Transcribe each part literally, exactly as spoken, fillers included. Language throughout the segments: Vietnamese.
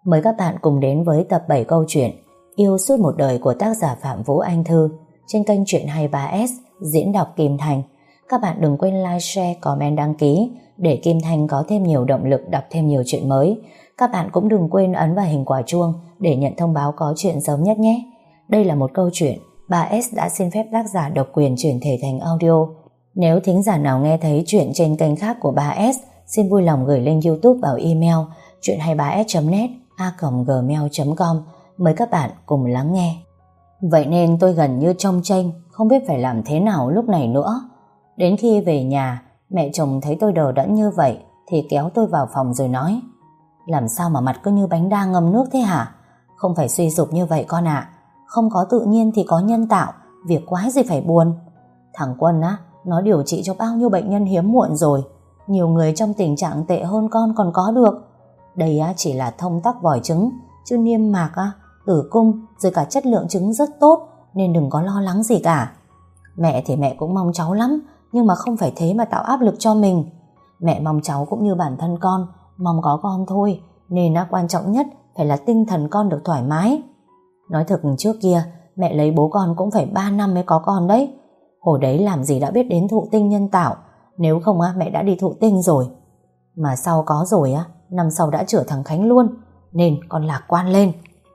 Mời các bạn cùng đến với tập bảy câu chuyện Yêu suốt một đời của tác giả Phạm Vũ Anh Thư trên kênh Truyện hai mươi ba ét diễn đọc Kim Thành. Các bạn đừng quên like, share, comment, đăng ký để Kim Thành có thêm nhiều động lực đọc thêm nhiều chuyện mới. Các bạn cũng đừng quên ấn vào hình quả chuông để nhận thông báo có chuyện sớm nhất nhé. Đây là một câu chuyện ba ét đã xin phép tác giả độc quyền chuyển thể thành audio. Nếu thính giả nào nghe thấy chuyện trên kênh khác của ba ét, xin vui lòng gửi link YouTube vào email truyện hai mươi ba s chấm net a còng gmail chấm com. Mời các bạn cùng lắng nghe. Vậy nên tôi gần như trông chênh, không biết phải làm thế nào lúc này nữa. Đến khi về nhà, mẹ chồng thấy tôi đờ đẫn như vậy thì kéo tôi vào phòng rồi nói: làm sao mà mặt cứ như bánh đa ngâm nước thế hả? Không phải suy sụp như vậy con ạ. Không có tự nhiên thì có nhân tạo, việc quái gì phải buồn. Thằng Quân á, nó điều trị cho bao nhiêu bệnh nhân hiếm muộn rồi. Nhiều người trong tình trạng tệ hơn con còn có được. Đây á chỉ là thông tắc vòi trứng, chứ niêm mạc á, tử cung rồi cả chất lượng trứng rất tốt, nên đừng có lo lắng gì cả. Mẹ thì mẹ cũng mong cháu lắm, nhưng mà không phải thế mà tạo áp lực cho mình. Mẹ mong cháu cũng như bản thân con, mong có con thôi, nên á, quan trọng nhất phải là tinh thần con được thoải mái. Nói thực trước kia, mẹ lấy bố con cũng phải ba năm mới có con đấy. Hồi đấy làm gì đã biết đến thụ tinh nhân tạo, nếu không á, mẹ đã đi thụ tinh rồi. Mà sau có rồi á, năm sau đã chữa thằng Khánh luôn, nên con lạc quan lên.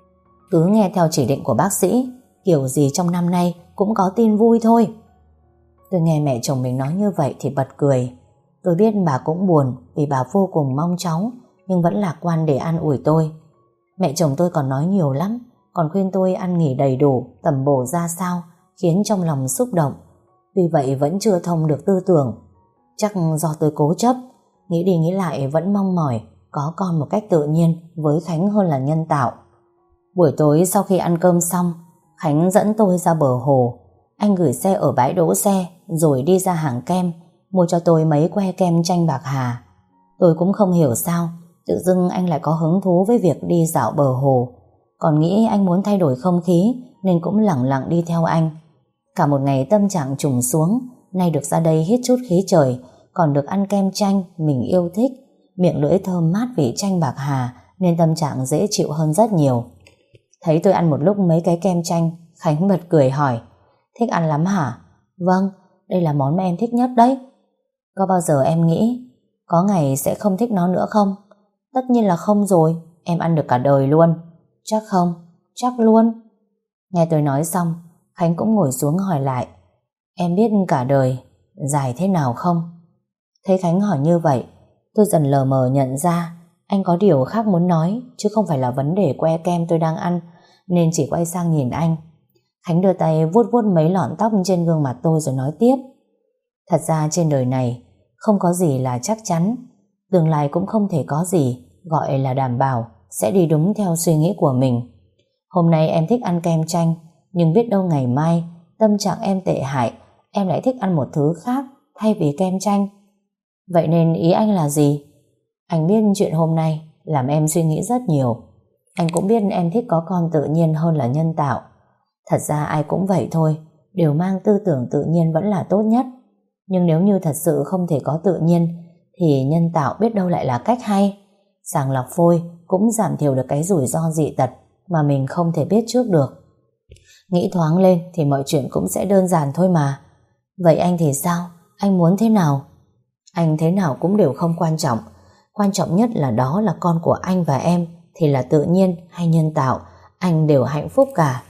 Cứ nghe theo chỉ định của bác sĩ, kiểu gì trong năm nay cũng có tin vui thôi. Tôi nghe mẹ chồng mình nói như vậy thì bật cười. Tôi biết bà cũng buồn vì bà vô cùng mong cháu, nhưng vẫn lạc quan để an ủi tôi. Mẹ chồng tôi còn nói nhiều lắm, còn khuyên tôi ăn nghỉ đầy đủ, tầm bổ ra sao, khiến trong lòng xúc động. Vì vậy vẫn chưa thông được tư tưởng. Chắc do tôi cố chấp, nghĩ đi nghĩ lại vẫn mong mỏi có con một cách tự nhiên với Khánh hơn là nhân tạo. Buổi tối sau khi ăn cơm xong, Khánh dẫn tôi ra bờ hồ. Anh gửi xe ở bãi đỗ xe rồi đi ra hàng kem, mua cho tôi mấy que kem chanh bạc hà. Tôi cũng không hiểu sao tự dưng anh lại có hứng thú với việc đi dạo bờ hồ. Còn nghĩ anh muốn thay đổi không khí nên cũng lẳng lặng đi theo anh. Cả một ngày tâm trạng trùng xuống, nay được ra đây hít chút khí trời, còn được ăn kem chanh mình yêu thích, miệng lưỡi thơm mát vị chanh bạc hà, nên tâm trạng dễ chịu hơn rất nhiều. Thấy tôi ăn một lúc mấy cái kem chanh, Khánh bật cười hỏi: thích ăn lắm hả? Vâng, đây là món mà em thích nhất đấy. Có bao giờ em nghĩ có ngày sẽ không thích nó nữa không? Tất nhiên là không rồi, em ăn được cả đời luôn. Chắc không? Chắc luôn. Nghe tôi nói xong, Khánh cũng ngồi xuống hỏi lại: em biết cả đời dài thế nào không? Thấy Khánh hỏi như vậy, tôi dần lờ mờ nhận ra anh có điều khác muốn nói, chứ không phải là vấn đề que kem tôi đang ăn, nên chỉ quay sang nhìn anh. Khánh đưa tay vuốt vuốt mấy lọn tóc trên gương mặt tôi rồi nói tiếp: thật ra trên đời này không có gì là chắc chắn, tương lai cũng không thể có gì gọi là đảm bảo sẽ đi đúng theo suy nghĩ của mình. Hôm nay em thích ăn kem chanh, nhưng biết đâu ngày mai tâm trạng em tệ hại, em lại thích ăn một thứ khác thay vì kem chanh. Vậy nên ý anh là gì? Anh biết chuyện hôm nay làm em suy nghĩ rất nhiều. Anh cũng biết em thích có con tự nhiên hơn là nhân tạo. Thật ra ai cũng vậy thôi, đều mang tư tưởng tự nhiên vẫn là tốt nhất. Nhưng nếu như thật sự không thể có tự nhiên, thì nhân tạo biết đâu lại là cách hay. Sàng lọc phôi cũng giảm thiểu được cái rủi ro dị tật mà mình không thể biết trước được. Nghĩ thoáng lên thì mọi chuyện cũng sẽ đơn giản thôi mà. Vậy anh thì sao? Anh muốn thế nào? Anh thế nào cũng đều không quan trọng. Quan trọng nhất là đó là con của anh và em, thì là tự nhiên hay nhân tạo, anh đều hạnh phúc cả.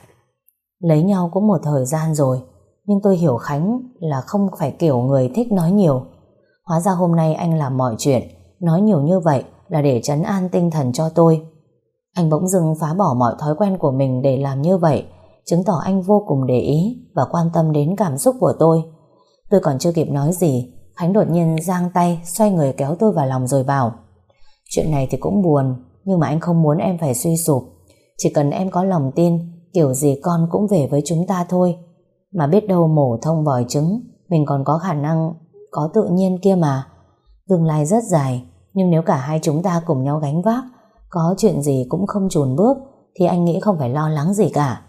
Lấy nhau cũng một thời gian rồi, nhưng tôi hiểu Khánh là không phải kiểu người thích nói nhiều. Hóa ra hôm nay anh làm mọi chuyện, nói nhiều như vậy là để trấn an tinh thần cho tôi. Anh bỗng dưng phá bỏ mọi thói quen của mình để làm như vậy, chứng tỏ anh vô cùng để ý và quan tâm đến cảm xúc của tôi. Tôi còn chưa kịp nói gì, Khánh đột nhiên giang tay xoay người kéo tôi vào lòng rồi bảo: chuyện này thì cũng buồn, nhưng mà anh không muốn em phải suy sụp. Chỉ cần em có lòng tin, kiểu gì con cũng về với chúng ta thôi. Mà biết đâu mổ thông vòi trứng, mình còn có khả năng có tự nhiên kia mà. Tương lai rất dài, nhưng nếu cả hai chúng ta cùng nhau gánh vác, có chuyện gì cũng không chùn bước, thì anh nghĩ không phải lo lắng gì cả.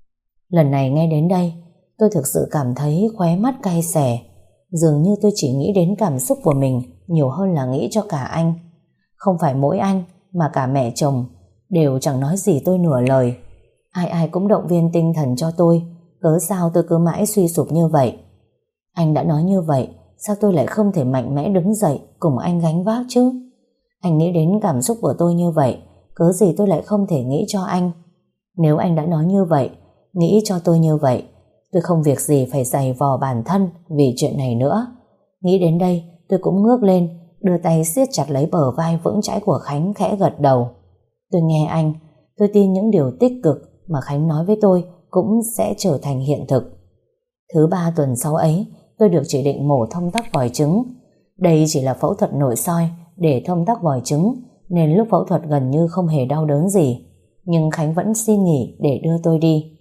Lần này nghe đến đây, tôi thực sự cảm thấy khóe mắt cay xè. Dường như tôi chỉ nghĩ đến cảm xúc của mình nhiều hơn là nghĩ cho cả anh. Không phải mỗi anh, mà cả mẹ chồng đều chẳng nói gì tôi nửa lời. Ai ai cũng động viên tinh thần cho tôi, cớ sao tôi cứ mãi suy sụp như vậy. Anh đã nói như vậy, sao tôi lại không thể mạnh mẽ đứng dậy cùng anh gánh vác chứ? Anh nghĩ đến cảm xúc của tôi như vậy, cớ gì tôi lại không thể nghĩ cho anh? Nếu anh đã nói như vậy, nghĩ cho tôi như vậy, tôi không việc gì phải giày vò bản thân vì chuyện này nữa. Nghĩ đến đây, tôi cũng ngước lên, đưa tay siết chặt lấy bờ vai vững chãi của Khánh, khẽ gật đầu. Tôi nghe anh, tôi tin những điều tích cực mà Khánh nói với tôi cũng sẽ trở thành hiện thực. Thứ ba tuần sau ấy, tôi được chỉ định mổ thông tắc vòi trứng. Đây chỉ là phẫu thuật nội soi để thông tắc vòi trứng, nên lúc phẫu thuật gần như không hề đau đớn gì. Nhưng Khánh vẫn xin nghỉ để đưa tôi đi.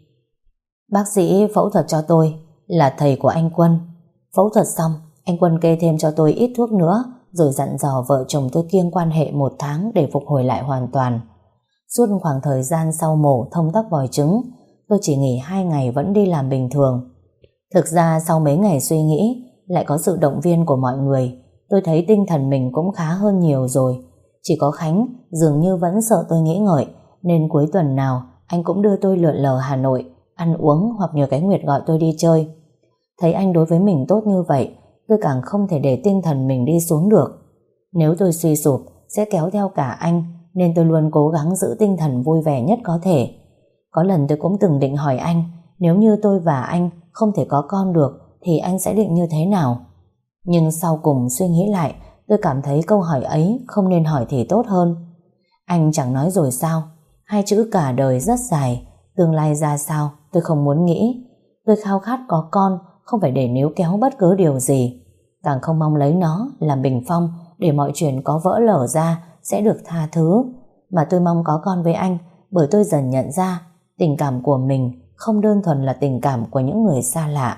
Bác sĩ phẫu thuật cho tôi là thầy của anh Quân. Phẫu thuật xong, anh Quân kê thêm cho tôi ít thuốc nữa, rồi dặn dò vợ chồng tôi kiêng quan hệ một tháng để phục hồi lại hoàn toàn. Suốt khoảng thời gian sau mổ thông tắc vòi trứng, tôi chỉ nghỉ hai ngày vẫn đi làm bình thường. Thực ra sau mấy ngày suy nghĩ, lại có sự động viên của mọi người, tôi thấy tinh thần mình cũng khá hơn nhiều rồi. Chỉ có Khánh dường như vẫn sợ tôi nghĩ ngợi, nên cuối tuần nào anh cũng đưa tôi lượn lờ Hà Nội, ăn uống hoặc nhờ cái Nguyệt gọi tôi đi chơi. Thấy anh đối với mình tốt như vậy, tôi càng không thể để tinh thần mình đi xuống được. Nếu tôi suy sụp sẽ kéo theo cả anh, nên tôi luôn cố gắng giữ tinh thần vui vẻ nhất có thể. Có lần tôi cũng từng định hỏi anh, nếu như tôi và anh không thể có con được thì anh sẽ định như thế nào? Nhưng sau cùng suy nghĩ lại, tôi cảm thấy câu hỏi ấy không nên hỏi thì tốt hơn. Anh chẳng nói rồi sao? Hai chữ cả đời rất dài, tương lai ra sao tôi không muốn nghĩ. Tôi khao khát có con, không phải để níu kéo bất cứ điều gì. Càng không mong lấy nó làm bình phong để mọi chuyện có vỡ lở ra sẽ được tha thứ. Mà tôi mong có con với anh, bởi tôi dần nhận ra tình cảm của mình không đơn thuần là tình cảm của những người xa lạ.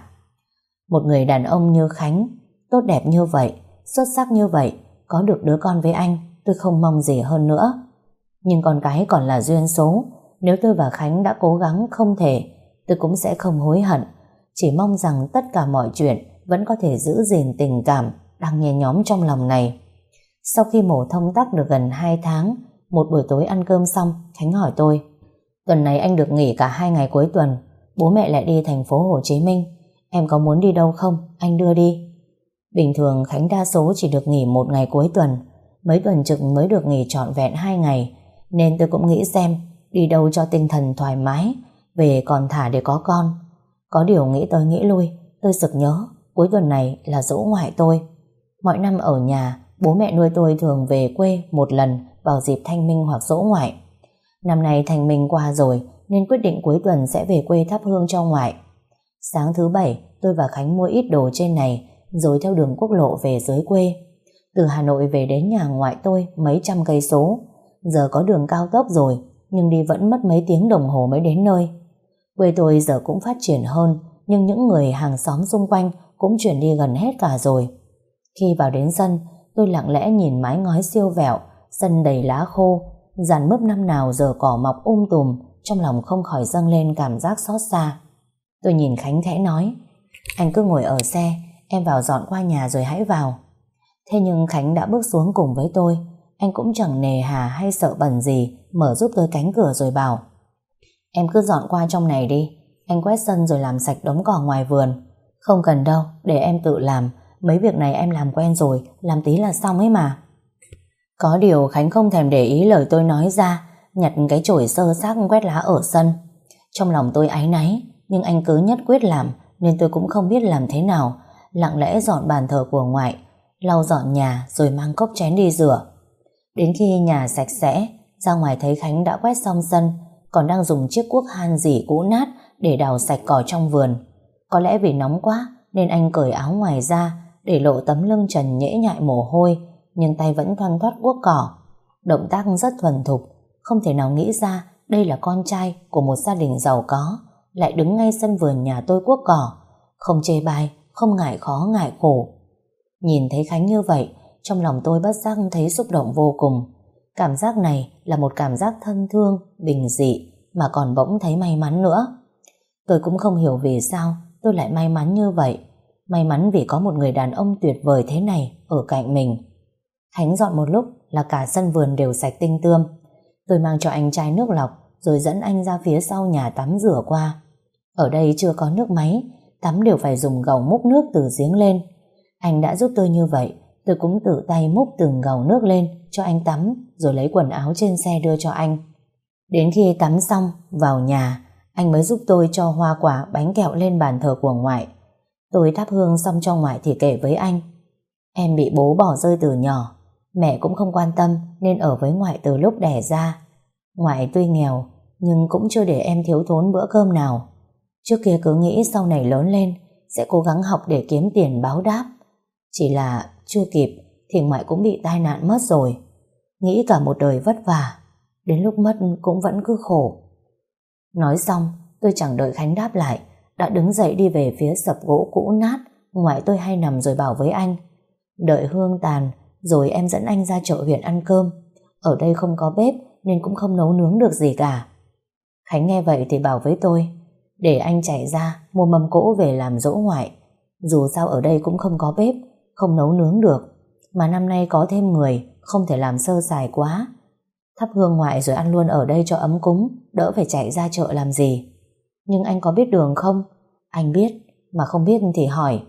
Một người đàn ông như Khánh, tốt đẹp như vậy, xuất sắc như vậy, có được đứa con với anh, tôi không mong gì hơn nữa. Nhưng con cái còn là duyên số. Nếu tôi và Khánh đã cố gắng không thể, tôi cũng sẽ không hối hận. Chỉ mong rằng tất cả mọi chuyện vẫn có thể giữ gìn tình cảm đang nhen nhóm trong lòng này. Sau khi mổ thông tắc được gần hai tháng, một buổi tối ăn cơm xong, Khánh hỏi tôi: tuần này anh được nghỉ cả hai ngày cuối tuần, bố mẹ lại đi thành phố Hồ Chí Minh, em có muốn đi đâu không? Anh đưa đi. Bình thường Khánh đa số chỉ được nghỉ một ngày cuối tuần, mấy tuần trực mới được nghỉ trọn vẹn hai ngày, nên tôi cũng nghĩ xem đi đâu cho tinh thần thoải mái, về còn thả để có con. Có điều nghĩ tới nghĩ lui, tôi sực nhớ cuối tuần này là giỗ ngoại tôi. Mọi năm ở nhà, bố mẹ nuôi tôi thường về quê một lần vào dịp Thanh Minh hoặc giỗ ngoại. Năm nay Thanh Minh qua rồi nên quyết định cuối tuần sẽ về quê thắp hương cho ngoại. Sáng thứ bảy, tôi và Khánh mua ít đồ trên này rồi theo đường quốc lộ về dưới quê. Từ Hà Nội về đến nhà ngoại tôi mấy trăm cây số. Giờ có đường cao tốc rồi, nhưng đi vẫn mất mấy tiếng đồng hồ mới đến nơi. Quê tôi giờ cũng phát triển hơn, nhưng những người hàng xóm xung quanh cũng chuyển đi gần hết cả rồi. Khi vào đến sân, tôi lặng lẽ nhìn mái ngói siêu vẹo, sân đầy lá khô, dàn mướp năm nào giờ cỏ mọc um tùm, trong lòng không khỏi dâng lên cảm giác xót xa. Tôi nhìn Khánh khẽ nói: anh cứ ngồi ở xe, em vào dọn qua nhà rồi hãy vào. Thế nhưng Khánh đã bước xuống cùng với tôi. Anh cũng chẳng nề hà hay sợ bẩn gì, mở giúp tôi cánh cửa rồi bảo: em cứ dọn qua trong này đi, anh quét sân rồi làm sạch đống cỏ ngoài vườn. Không cần đâu, để em tự làm, mấy việc này em làm quen rồi, làm tí là xong ấy mà. Có điều Khánh không thèm để ý lời tôi nói ra, nhặt cái chổi sơ xác quét lá ở sân. Trong lòng tôi áy náy, nhưng anh cứ nhất quyết làm nên tôi cũng không biết làm thế nào. Lặng lẽ dọn bàn thờ của ngoại, lau dọn nhà rồi mang cốc chén đi rửa. Đến khi nhà sạch sẽ, ra ngoài thấy Khánh đã quét xong sân, còn đang dùng chiếc cuốc han rỉ cũ nát để đào sạch cỏ trong vườn. Có lẽ vì nóng quá nên anh cởi áo ngoài ra, để lộ tấm lưng trần nhễ nhại mồ hôi, nhưng tay vẫn thoăn thoắt cuốc cỏ. Động tác rất thuần thục, không thể nào nghĩ ra đây là con trai của một gia đình giàu có, lại đứng ngay sân vườn nhà tôi cuốc cỏ, không chê bai, không ngại khó ngại khổ. Nhìn thấy Khánh như vậy, trong lòng tôi bất giác thấy xúc động vô cùng. Cảm giác này là một cảm giác thân thương, bình dị, mà còn bỗng thấy may mắn nữa. Tôi cũng không hiểu vì sao tôi lại may mắn như vậy. May mắn vì có một người đàn ông tuyệt vời thế này ở cạnh mình. Khánh dọn một lúc là cả sân vườn đều sạch tinh tươm. Tôi mang cho anh chai nước lọc rồi dẫn anh ra phía sau nhà tắm rửa qua. Ở đây chưa có nước máy, tắm đều phải dùng gầu múc nước từ giếng lên. Anh đã giúp tôi như vậy, tôi cũng tự tay múc từng gầu nước lên cho anh tắm, rồi lấy quần áo trên xe đưa cho anh. Đến khi tắm xong, vào nhà, anh mới giúp tôi cho hoa quả, bánh kẹo lên bàn thờ của ngoại. Tôi thắp hương xong cho ngoại thì kể với anh: em bị bố bỏ rơi từ nhỏ, mẹ cũng không quan tâm nên ở với ngoại từ lúc đẻ ra. Ngoại tuy nghèo nhưng cũng chưa để em thiếu thốn bữa cơm nào. Trước kia cứ nghĩ sau này lớn lên sẽ cố gắng học để kiếm tiền báo đáp. Chỉ là chưa kịp thì ngoại cũng bị tai nạn mất rồi. Nghĩ cả một đời vất vả, đến lúc mất cũng vẫn cứ khổ. Nói xong, tôi chẳng đợi Khánh đáp lại, đã đứng dậy đi về phía sập gỗ cũ nát ngoại tôi hay nằm, rồi bảo với anh: đợi hương tàn rồi em dẫn anh ra chợ huyện ăn cơm. Ở đây không có bếp nên cũng không nấu nướng được gì cả. Khánh nghe vậy thì bảo với tôi: để anh chạy ra mua mâm cỗ về làm dỗ ngoại. Dù sao ở đây cũng không có bếp, không nấu nướng được, mà năm nay có thêm người, không thể làm sơ sài quá. Thắp hương ngoại rồi ăn luôn ở đây cho ấm cúng, đỡ phải chạy ra chợ làm gì. Nhưng anh có biết đường không? Anh biết, mà không biết thì hỏi.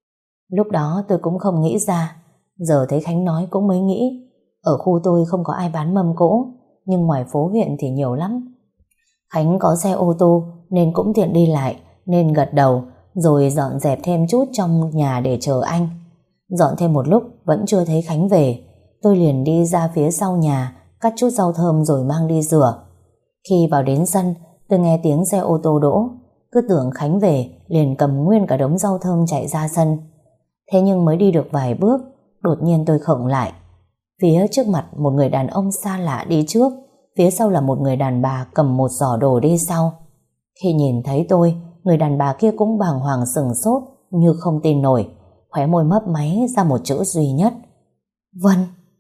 Lúc đó tôi cũng không nghĩ ra, giờ thấy Khánh nói cũng mới nghĩ. Ở khu tôi không có ai bán mâm cỗ, nhưng ngoài phố huyện thì nhiều lắm. Khánh có xe ô tô nên cũng tiện đi lại, nên gật đầu rồi dọn dẹp thêm chút trong nhà để chờ anh. Dọn thêm một lúc vẫn chưa thấy Khánh về, tôi liền đi ra phía sau nhà cắt chút rau thơm rồi mang đi rửa. Khi vào đến sân, tôi nghe tiếng xe ô tô đỗ, cứ tưởng Khánh về liền cầm nguyên cả đống rau thơm chạy ra sân. Thế nhưng mới đi được vài bước, đột nhiên tôi khựng lại. Phía trước mặt một người đàn ông xa lạ đi trước, phía sau là một người đàn bà cầm một giỏ đồ đi sau. Khi nhìn thấy tôi, người đàn bà kia cũng bàng hoàng sừng sốt như không tin nổi, khóe môi mấp máy ra một chữ duy nhất: Vân.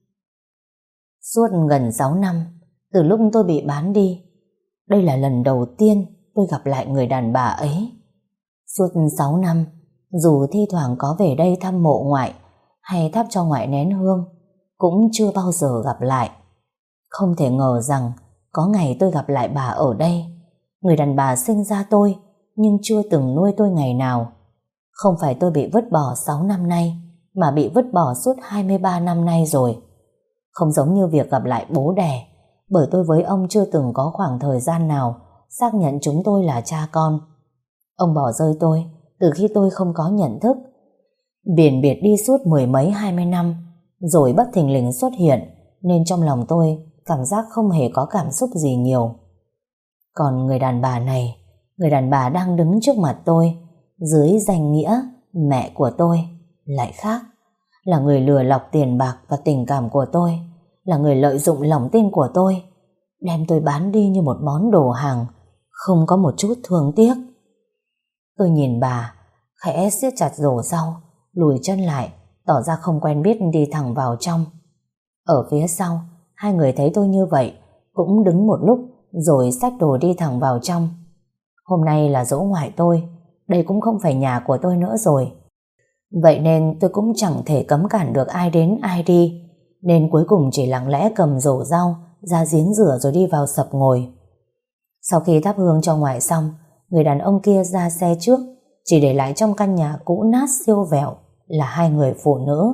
Suốt gần sáu năm, từ lúc tôi bị bán đi, đây là lần đầu tiên tôi gặp lại người đàn bà ấy. Suốt sáu năm, dù thi thoảng có về đây thăm mộ ngoại hay thắp cho ngoại nén hương, cũng chưa bao giờ gặp lại. Không thể ngờ rằng có ngày tôi gặp lại bà ở đây. Người đàn bà sinh ra tôi nhưng chưa từng nuôi tôi ngày nào. Không phải tôi bị vứt bỏ sáu năm nay, mà bị vứt bỏ suốt hai mươi ba năm nay rồi. Không giống như việc gặp lại bố đẻ, bởi tôi với ông chưa từng có khoảng thời gian nào xác nhận chúng tôi là cha con. Ông bỏ rơi tôi từ khi tôi không có nhận thức, biển biệt đi suốt mười mấy hai mươi năm, rồi bất thình lình xuất hiện, nên trong lòng tôi cảm giác không hề có cảm xúc gì nhiều. Còn người đàn bà này, người đàn bà đang đứng trước mặt tôi dưới danh nghĩa mẹ của tôi lại khác, là người lừa lọc tiền bạc và tình cảm của tôi, là người lợi dụng lòng tin của tôi, đem tôi bán đi như một món đồ hàng, không có một chút thương tiếc. Tôi nhìn bà, khẽ siết chặt rổ rau, lùi chân lại, tỏ ra không quen biết đi thẳng vào trong. Ở phía sau, hai người thấy tôi như vậy, cũng đứng một lúc rồi xách đồ đi thẳng vào trong. Hôm nay là giỗ ngoại tôi, đây cũng không phải nhà của tôi nữa rồi. Vậy nên tôi cũng chẳng thể cấm cản được ai đến ai đi, nên cuối cùng chỉ lặng lẽ cầm rổ rau ra giếng rửa rồi đi vào sập ngồi. Sau khi thắp hương cho ngoại xong, người đàn ông kia ra xe trước, chỉ để lại trong căn nhà cũ nát siêu vẹo là hai người phụ nữ.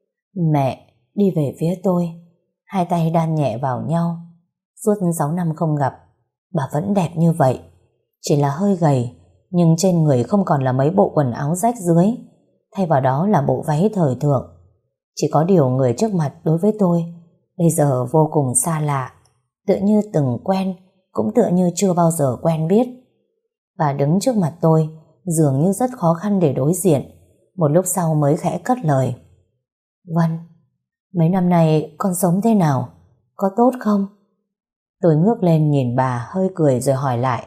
Mẹ đi về phía tôi, hai tay đan nhẹ vào nhau. Suốt sáu năm không gặp, bà vẫn đẹp như vậy, chỉ là hơi gầy, nhưng trên người không còn là mấy bộ quần áo rách dưới, thay vào đó là bộ váy thời thượng. Chỉ có điều người trước mặt đối với tôi bây giờ vô cùng xa lạ, tựa như từng quen, cũng tựa như chưa bao giờ quen biết. Bà đứng trước mặt tôi dường như rất khó khăn để đối diện. Một lúc sau mới khẽ cất lời: Vân, mấy năm nay con sống thế nào? Có tốt không? Tôi ngước lên nhìn bà hơi cười rồi hỏi lại: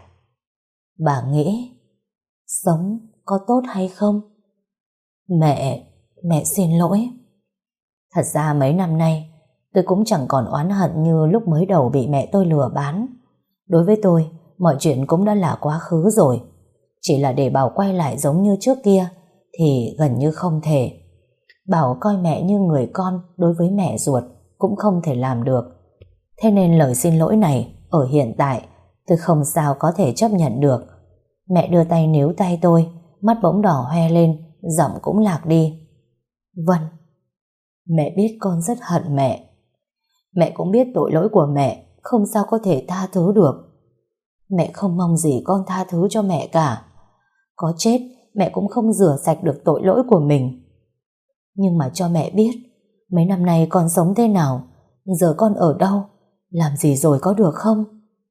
Bà nghĩ sống có tốt hay không? Mẹ, mẹ xin lỗi. Thật ra mấy năm nay tôi cũng chẳng còn oán hận như lúc mới đầu bị mẹ tôi lừa bán. Đối với tôi, mọi chuyện cũng đã là quá khứ rồi. Chỉ là để bảo quay lại giống như trước kia thì gần như không thể. Bảo coi mẹ như người con đối với mẹ ruột cũng không thể làm được. Thế nên lời xin lỗi này ở hiện tại tôi không sao có thể chấp nhận được. Mẹ đưa tay níu tay tôi, mắt bỗng đỏ hoe lên, giọng cũng lạc đi. Vân, mẹ biết con rất hận mẹ. Mẹ cũng biết tội lỗi của mẹ không sao có thể tha thứ được. Mẹ không mong gì con tha thứ cho mẹ cả. Có chết mẹ cũng không rửa sạch được tội lỗi của mình. Nhưng mà cho mẹ biết, mấy năm nay con sống thế nào, giờ con ở đâu, làm gì rồi có được không?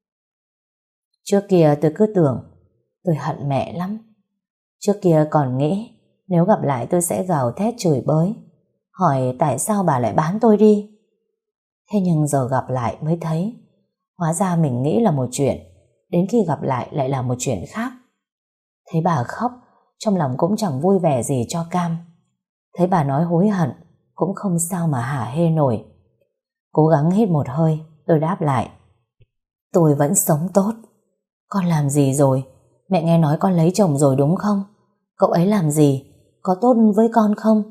Trước kia tôi cứ tưởng tôi hận mẹ lắm. Trước kia còn nghĩ nếu gặp lại tôi sẽ gào thét chửi bới, hỏi tại sao bà lại bán tôi đi. Thế nhưng giờ gặp lại mới thấy, hóa ra mình nghĩ là một chuyện, đến khi gặp lại lại là một chuyện khác. Thấy bà khóc, trong lòng cũng chẳng vui vẻ gì cho cam. Thấy bà nói hối hận, cũng không sao mà hả hê nổi. Cố gắng hít một hơi, tôi đáp lại. Tôi vẫn sống tốt. Con làm gì rồi? Mẹ nghe nói con lấy chồng rồi đúng không? Cậu ấy làm gì? Có tốt với con không?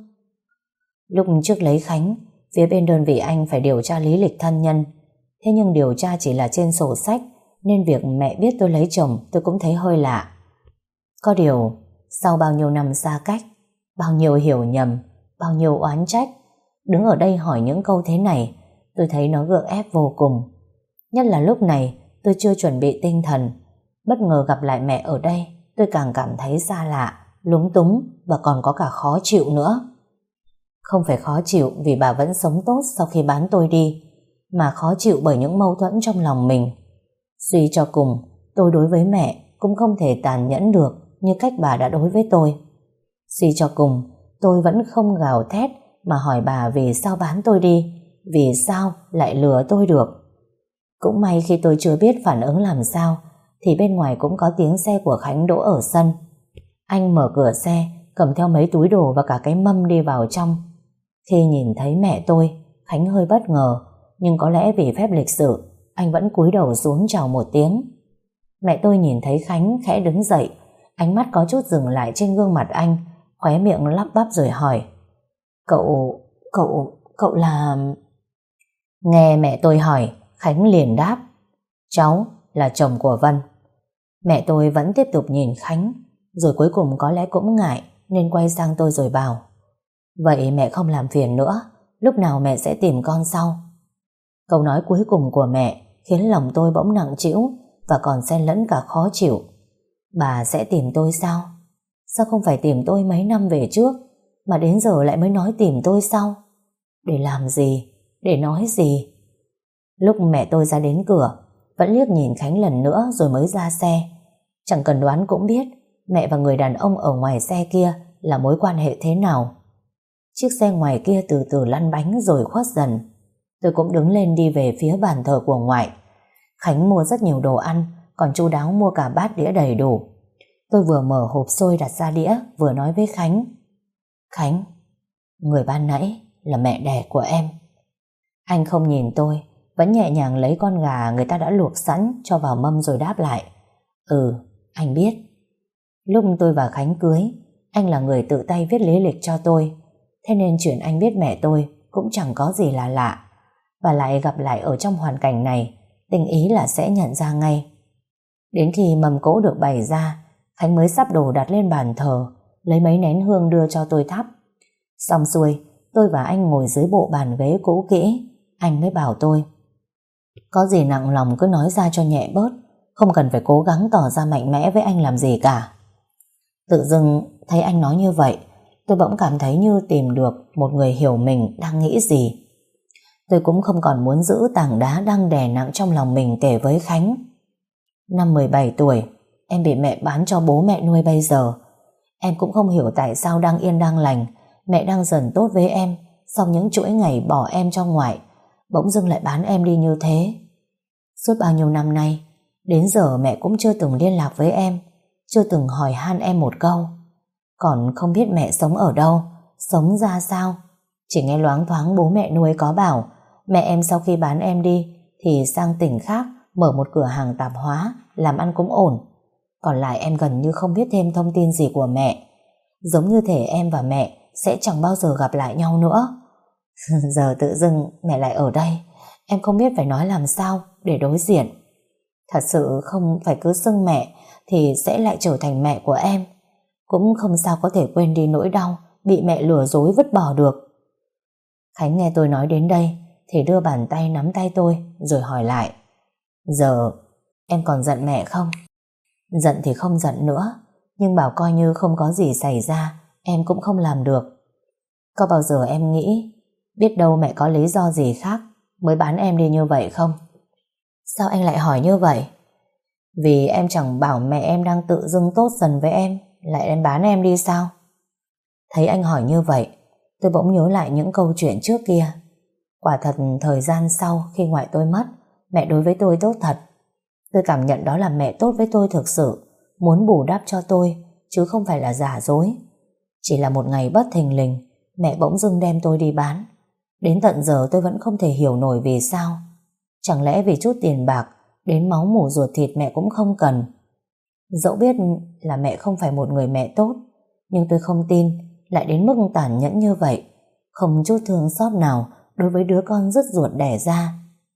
Lúc trước lấy Khánh, phía bên đơn vị anh phải điều tra lý lịch thân nhân. Thế nhưng điều tra chỉ là trên sổ sách, nên việc mẹ biết tôi lấy chồng tôi cũng thấy hơi lạ. Có điều, sau bao nhiêu năm xa cách, bao nhiêu hiểu nhầm, bao nhiêu oán trách, đứng ở đây hỏi những câu thế này, tôi thấy nó gượng ép vô cùng. Nhất là lúc này tôi chưa chuẩn bị tinh thần, bất ngờ gặp lại mẹ ở đây, tôi càng cảm thấy xa lạ, lúng túng và còn có cả khó chịu nữa. Không phải khó chịu vì bà vẫn sống tốt sau khi bán tôi đi, mà khó chịu bởi những mâu thuẫn trong lòng mình. Suy cho cùng, tôi đối với mẹ cũng không thể tàn nhẫn được như cách bà đã đối với tôi. Suy cho cùng, tôi vẫn không gào thét mà hỏi bà vì sao bán tôi đi, vì sao lại lừa tôi được. Cũng may khi tôi chưa biết phản ứng làm sao, thì bên ngoài cũng có tiếng xe của Khánh đỗ ở sân. Anh mở cửa xe, cầm theo mấy túi đồ và cả cái mâm đi vào trong. Khi nhìn thấy mẹ tôi, Khánh hơi bất ngờ, nhưng có lẽ vì phép lịch sự, anh vẫn cúi đầu xuống chào một tiếng. Mẹ tôi nhìn thấy Khánh khẽ đứng dậy, ánh mắt có chút dừng lại trên gương mặt anh, khóe miệng lắp bắp rồi hỏi. Cậu, cậu, cậu là... Nghe mẹ tôi hỏi, Khánh liền đáp. Cháu là chồng của Vân. Mẹ tôi vẫn tiếp tục nhìn Khánh, rồi cuối cùng có lẽ cũng ngại nên quay sang tôi rồi bảo. Vậy mẹ không làm phiền nữa, lúc nào mẹ sẽ tìm con sau. Câu nói cuối cùng của mẹ khiến lòng tôi bỗng nặng trĩu và còn xen lẫn cả khó chịu. Bà sẽ tìm tôi sao? Sao không phải tìm tôi mấy năm về trước, mà đến giờ lại mới nói tìm tôi sau? Để làm gì? Để nói gì? Lúc mẹ tôi ra đến cửa, vẫn liếc nhìn Khánh lần nữa rồi mới ra xe. Chẳng cần đoán cũng biết mẹ và người đàn ông ở ngoài xe kia là mối quan hệ thế nào. Chiếc xe ngoài kia từ từ lăn bánh rồi khuất dần. Tôi cũng đứng lên đi về phía bàn thờ của ngoại. Khánh mua rất nhiều đồ ăn, còn chu đáo mua cả bát đĩa đầy đủ. Tôi vừa mở hộp xôi đặt ra đĩa, vừa nói với Khánh. Khánh, người ban nãy là mẹ đẻ của em. Anh không nhìn tôi, vẫn nhẹ nhàng lấy con gà người ta đã luộc sẵn cho vào mâm rồi đáp lại. Ừ, anh biết. Lúc tôi và Khánh cưới, anh là người tự tay viết lý lịch cho tôi. Thế nên chuyện anh biết mẹ tôi cũng chẳng có gì là lạ. Và lại gặp lại ở trong hoàn cảnh này, tình ý là sẽ nhận ra ngay. Đến khi mâm cỗ được bày ra, Khánh mới sắp đồ đặt lên bàn thờ, lấy mấy nén hương đưa cho tôi thắp. Xong xuôi, tôi và anh ngồi dưới bộ bàn ghế cũ kỹ. Anh mới bảo tôi, có gì nặng lòng cứ nói ra cho nhẹ bớt, không cần phải cố gắng tỏ ra mạnh mẽ với anh làm gì cả. Tự dưng thấy anh nói như vậy, tôi bỗng cảm thấy như tìm được một người hiểu mình đang nghĩ gì. Tôi cũng không còn muốn giữ tảng đá đang đè nặng trong lòng mình kể với Khánh. Năm mười bảy tuổi, em bị mẹ bán cho bố mẹ nuôi bây giờ. Em cũng không hiểu tại sao đang yên đang lành, mẹ đang dần tốt với em, sau những chuỗi ngày bỏ em cho ngoại, bỗng dưng lại bán em đi như thế. Suốt bao nhiêu năm nay, đến giờ mẹ cũng chưa từng liên lạc với em, chưa từng hỏi han em một câu. Còn không biết mẹ sống ở đâu, sống ra sao. Chỉ nghe loáng thoáng bố mẹ nuôi có bảo mẹ em sau khi bán em đi thì sang tỉnh khác mở một cửa hàng tạp hóa, làm ăn cũng ổn. Còn lại em gần như không biết thêm thông tin gì của mẹ. Giống như thể em và mẹ sẽ chẳng bao giờ gặp lại nhau nữa. Giờ tự dưng mẹ lại ở đây, Em không biết phải nói làm sao để đối diện. Thật sự không phải cứ xưng mẹ thì sẽ lại trở thành mẹ của em. Cũng không sao có thể quên đi nỗi đau bị mẹ lừa dối vứt bỏ được. Khánh nghe tôi nói đến đây thì đưa bàn tay nắm tay tôi rồi hỏi lại: Giờ em còn giận mẹ không? Giận thì không giận nữa, nhưng bảo coi như không có gì xảy ra em cũng không làm được. Có bao giờ em nghĩ biết đâu mẹ có lý do gì khác mới bán em đi như vậy không? Sao anh lại hỏi như vậy? Vì em chẳng bảo mẹ em đang tự dưng tốt dần với em lại đem bán em đi sao? Thấy anh hỏi như vậy, tôi bỗng nhớ lại những câu chuyện trước kia. Quả thật thời gian sau khi ngoại tôi mất, mẹ đối với tôi tốt thật. Tôi cảm nhận đó là mẹ tốt với tôi thực sự, muốn bù đắp cho tôi, chứ không phải là giả dối. Chỉ là một ngày bất thình lình, mẹ bỗng dưng đem tôi đi bán. Đến tận giờ tôi vẫn không thể hiểu nổi vì sao. Chẳng lẽ vì chút tiền bạc, đến máu mủ ruột thịt mẹ cũng không cần? Dẫu biết là mẹ không phải một người mẹ tốt, nhưng tôi không tin lại đến mức tàn nhẫn như vậy, không chút thương xót nào đối với đứa con rất ruột đẻ ra.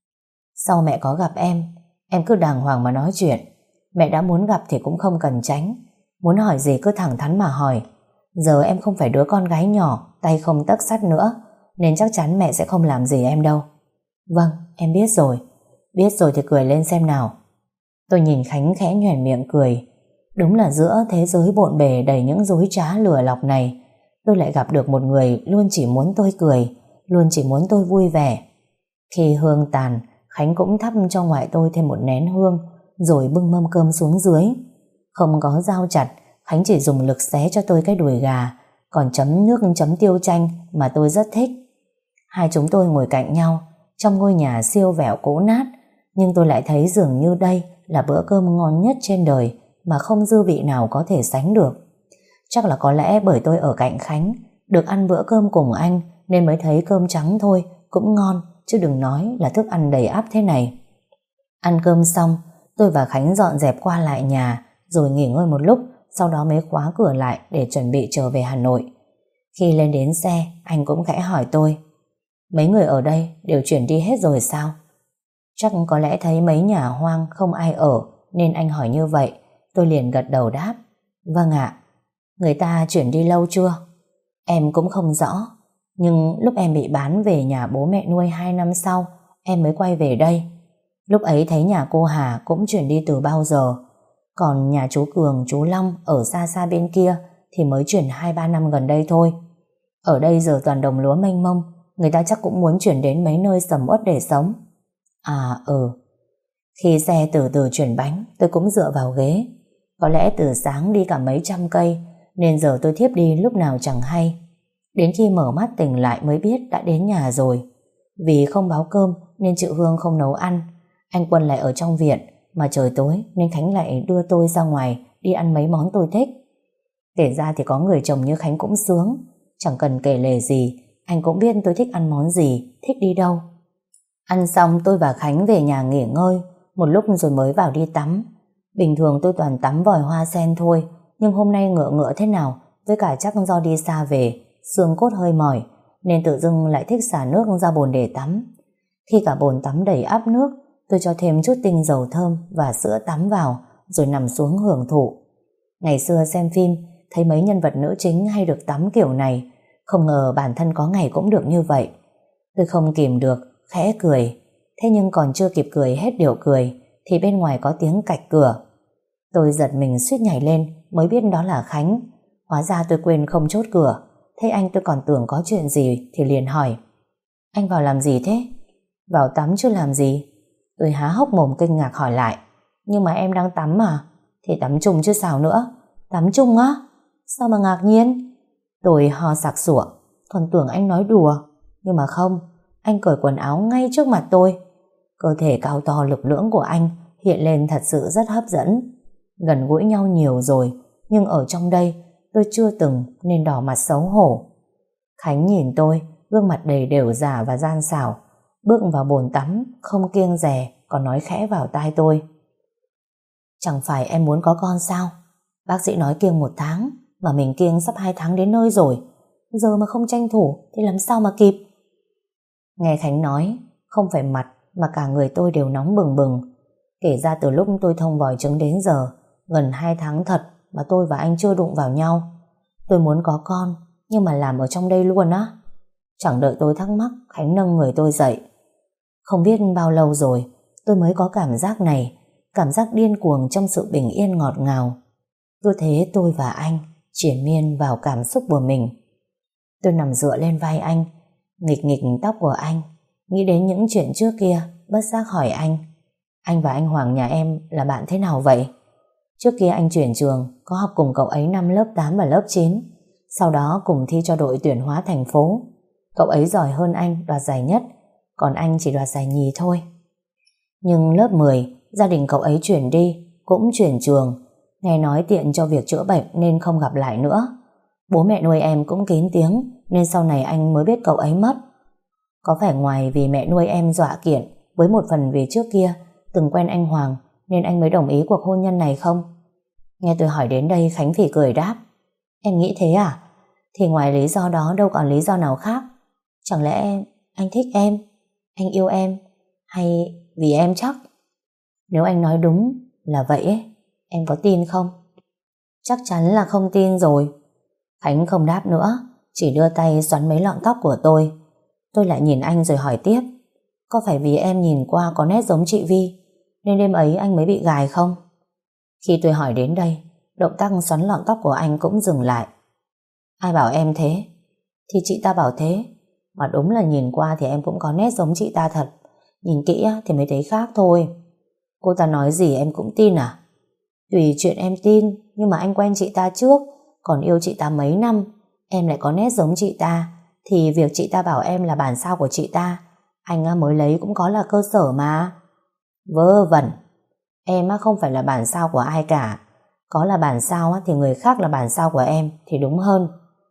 Sau mẹ có gặp em, em cứ đàng hoàng mà nói chuyện. Mẹ đã muốn gặp thì cũng không cần tránh, muốn hỏi gì cứ thẳng thắn mà hỏi. Giờ em không phải đứa con gái nhỏ tay không tấc sắt nữa, nên chắc chắn mẹ sẽ không làm gì em đâu. Vâng, em biết rồi. Biết rồi thì cười lên xem nào. Tôi nhìn Khánh khẽ nhoẻn miệng cười. Đúng là giữa thế giới bộn bề đầy những dối trá lừa lọc này, tôi lại gặp được một người luôn chỉ muốn tôi cười, luôn chỉ muốn tôi vui vẻ. Khi hương tàn, Khánh cũng thắp cho ngoại tôi thêm một nén hương, rồi bưng mâm cơm xuống dưới. Không có dao chặt, Khánh chỉ dùng lực xé cho tôi cái đùi gà, còn chấm nước chấm tiêu chanh mà tôi rất thích. Hai chúng tôi ngồi cạnh nhau trong ngôi nhà siêu vẹo cũ nát, nhưng tôi lại thấy dường như đây là bữa cơm ngon nhất trên đời mà không dư vị nào có thể sánh được. Chắc là có lẽ bởi tôi ở cạnh Khánh, được ăn bữa cơm cùng anh nên mới thấy cơm trắng thôi cũng ngon, chứ đừng nói là thức ăn đầy ắp thế này. Ăn cơm xong, tôi và Khánh dọn dẹp qua lại nhà rồi nghỉ ngơi một lúc, sau đó mới khóa cửa lại để chuẩn bị trở về Hà Nội. Khi lên đến xe, anh cũng khẽ hỏi tôi: Mấy người ở đây đều chuyển đi hết rồi sao? Chắc có lẽ thấy mấy nhà hoang không ai ở nên anh hỏi như vậy. Tôi liền gật đầu đáp: Vâng ạ. Người ta chuyển đi lâu chưa? Em cũng không rõ, nhưng lúc em bị bán về nhà bố mẹ nuôi hai năm sau, em mới quay về đây. Lúc ấy thấy nhà cô Hà cũng chuyển đi từ bao giờ, còn nhà chú Cường, chú Long ở xa xa bên kia thì mới chuyển hai ba năm gần đây thôi. Ở đây giờ toàn đồng lúa mênh mông, người ta chắc cũng muốn chuyển đến mấy nơi sầm uất để sống. À ừ. Khi xe từ từ chuyển bánh, tôi cũng dựa vào ghế. Có lẽ từ sáng đi cả mấy trăm cây nên giờ tôi thiếp đi lúc nào chẳng hay. Đến khi mở mắt tỉnh lại mới biết đã đến nhà rồi. Vì không báo cơm nên chị Hương không nấu ăn, anh Quân lại ở trong viện, mà trời tối nên Khánh lại đưa tôi ra ngoài đi ăn mấy món tôi thích. Kể ra thì có người chồng như Khánh cũng sướng, chẳng cần kể lể gì, anh cũng biết tôi thích ăn món gì, thích đi đâu. Ăn xong tôi và Khánh về nhà nghỉ ngơi một lúc rồi mới vào đi tắm. Bình thường tôi toàn tắm vòi hoa sen thôi, nhưng hôm nay ngựa ngựa thế nào, với cả chắc do đi xa về, xương cốt hơi mỏi, nên tự dưng lại thích xả nước ra bồn để tắm. Khi cả bồn tắm đầy ắp nước, tôi cho thêm chút tinh dầu thơm và sữa tắm vào, rồi nằm xuống hưởng thụ. Ngày xưa xem phim, thấy mấy nhân vật nữ chính hay được tắm kiểu này, không ngờ bản thân có ngày cũng được như vậy. Tôi không kìm được, khẽ cười. Thế nhưng còn chưa kịp cười hết điệu cười, thì bên ngoài có tiếng cạch cửa. Tôi giật mình suýt nhảy lên, mới biết đó là Khánh. Hóa ra tôi quên không chốt cửa. Thế anh tôi còn tưởng có chuyện gì thì liền hỏi: Anh vào làm gì thế? Vào tắm chứ làm gì? Tôi há hốc mồm kinh ngạc hỏi lại: Nhưng mà em đang tắm mà. Thì tắm chung chứ sao nữa. Tắm chung á? Sao mà ngạc nhiên? Tôi ho sặc sủa, còn tưởng anh nói đùa. Nhưng mà không, anh cởi quần áo ngay trước mặt tôi. Cơ thể cao to lực lưỡng của anh hiện lên thật sự rất hấp dẫn. Gần gũi nhau nhiều rồi, nhưng ở trong đây tôi chưa từng nên đỏ mặt xấu hổ. Khánh nhìn tôi, gương mặt đầy đều giả và gian xảo, bước vào bồn tắm không kiêng dè, còn nói khẽ vào tai tôi: Chẳng phải em muốn có con sao? Bác sĩ nói kiêng một tháng, mà mình kiêng sắp hai tháng đến nơi rồi. Giờ mà không tranh thủ thì làm sao mà kịp? Nghe Khánh nói, Không phải mặt mà cả người tôi đều nóng bừng bừng. Kể ra từ lúc tôi thông vòi trứng đến giờ, gần hai tháng thật mà tôi và anh chưa đụng vào nhau. Tôi muốn có con, nhưng mà làm ở trong đây luôn á. Chẳng đợi tôi thắc mắc, Khánh nâng người tôi dậy. Không biết bao lâu rồi tôi mới có cảm giác này, cảm giác điên cuồng trong sự bình yên ngọt ngào. Cứ thế tôi và anh triền miên vào cảm xúc của mình. Tôi nằm dựa lên vai anh, nghịch nghịch tóc của anh, nghĩ đến những chuyện trước kia, bất giác hỏi anh: anh và anh Hoàng nhà em là bạn thế nào vậy? Trước kia anh chuyển trường, có học cùng cậu ấy năm lớp tám và lớp chín, sau đó cùng thi cho đội tuyển hóa thành phố. Cậu ấy giỏi hơn anh, đoạt giải nhất, còn anh chỉ đoạt giải nhì thôi. Nhưng lớp mười, gia đình cậu ấy chuyển đi, cũng chuyển trường. Nghe nói tiện cho việc chữa bệnh nên không gặp lại nữa. Bố mẹ nuôi em cũng kín tiếng, nên sau này anh mới biết cậu ấy mất. Có phải ngoài vì mẹ nuôi em dọa kiện, với một phần vì trước kia từng quen anh Hoàng, nên anh mới đồng ý cuộc hôn nhân này không? Nghe tôi hỏi đến đây, Khánh phì cười đáp: em nghĩ thế à? Thì ngoài lý do đó đâu còn lý do nào khác. Chẳng lẽ anh thích em, anh yêu em, hay vì em chắc? Nếu anh nói đúng là vậy ấy, em có tin không? Chắc chắn là không tin rồi. Khánh không đáp nữa, chỉ đưa tay xoắn mấy lọn tóc của tôi. Tôi lại nhìn anh rồi hỏi tiếp: có phải vì em nhìn qua có nét giống chị Vi nên đêm ấy anh mới bị gài không? Khi tôi hỏi đến đây, động tác xoắn lọn tóc của anh cũng dừng lại. Ai bảo em thế? Thì chị ta bảo thế. Mà đúng là nhìn qua thì em cũng có nét giống chị ta thật, nhìn kỹ thì mới thấy khác thôi. Cô ta nói gì em cũng tin à? Tùy chuyện em tin, nhưng mà anh quen chị ta trước, còn yêu chị ta mấy năm, em lại có nét giống chị ta, thì việc chị ta bảo em là bản sao của chị ta, anh mới lấy cũng có là cơ sở mà. Vớ vẩn. Em không phải là bản sao của ai cả. Có là bản sao thì người khác là bản sao của em thì đúng hơn.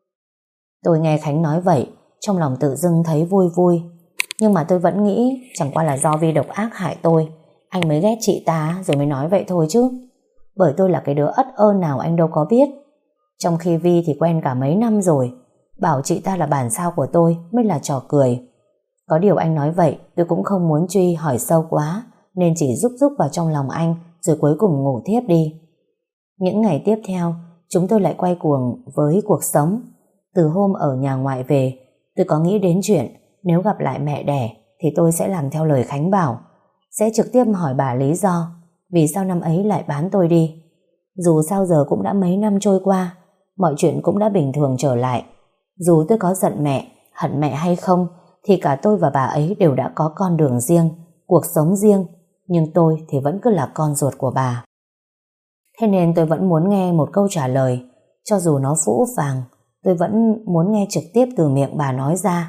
Tôi nghe Khánh nói vậy, trong lòng tự dưng thấy vui vui. Nhưng mà tôi vẫn nghĩ chẳng qua là do Vi độc ác hại tôi, anh mới ghét chị ta rồi mới nói vậy thôi chứ. Bởi tôi là cái đứa ất ơ nào anh đâu có biết. Trong khi Vi thì quen cả mấy năm rồi, bảo chị ta là bản sao của tôi mới là trò cười. Có điều anh nói vậy tôi cũng không muốn truy hỏi sâu quá, nên chỉ rúc rúc vào trong lòng anh, rồi cuối cùng ngủ thiếp đi. Những ngày tiếp theo, chúng tôi lại quay cuồng với cuộc sống. Từ hôm ở nhà ngoại về, tôi có nghĩ đến chuyện nếu gặp lại mẹ đẻ thì tôi sẽ làm theo lời Khánh bảo, sẽ trực tiếp hỏi bà lý do vì sao năm ấy lại bán tôi đi. Dù sao giờ cũng đã mấy năm trôi qua, mọi chuyện cũng đã bình thường trở lại. Dù tôi có giận mẹ, hận mẹ hay không, thì cả tôi và bà ấy đều đã có con đường riêng, cuộc sống riêng, nhưng tôi thì vẫn cứ là con ruột của bà. Thế nên tôi vẫn muốn nghe một câu trả lời, cho dù nó phũ phàng, tôi vẫn muốn nghe trực tiếp từ miệng bà nói ra.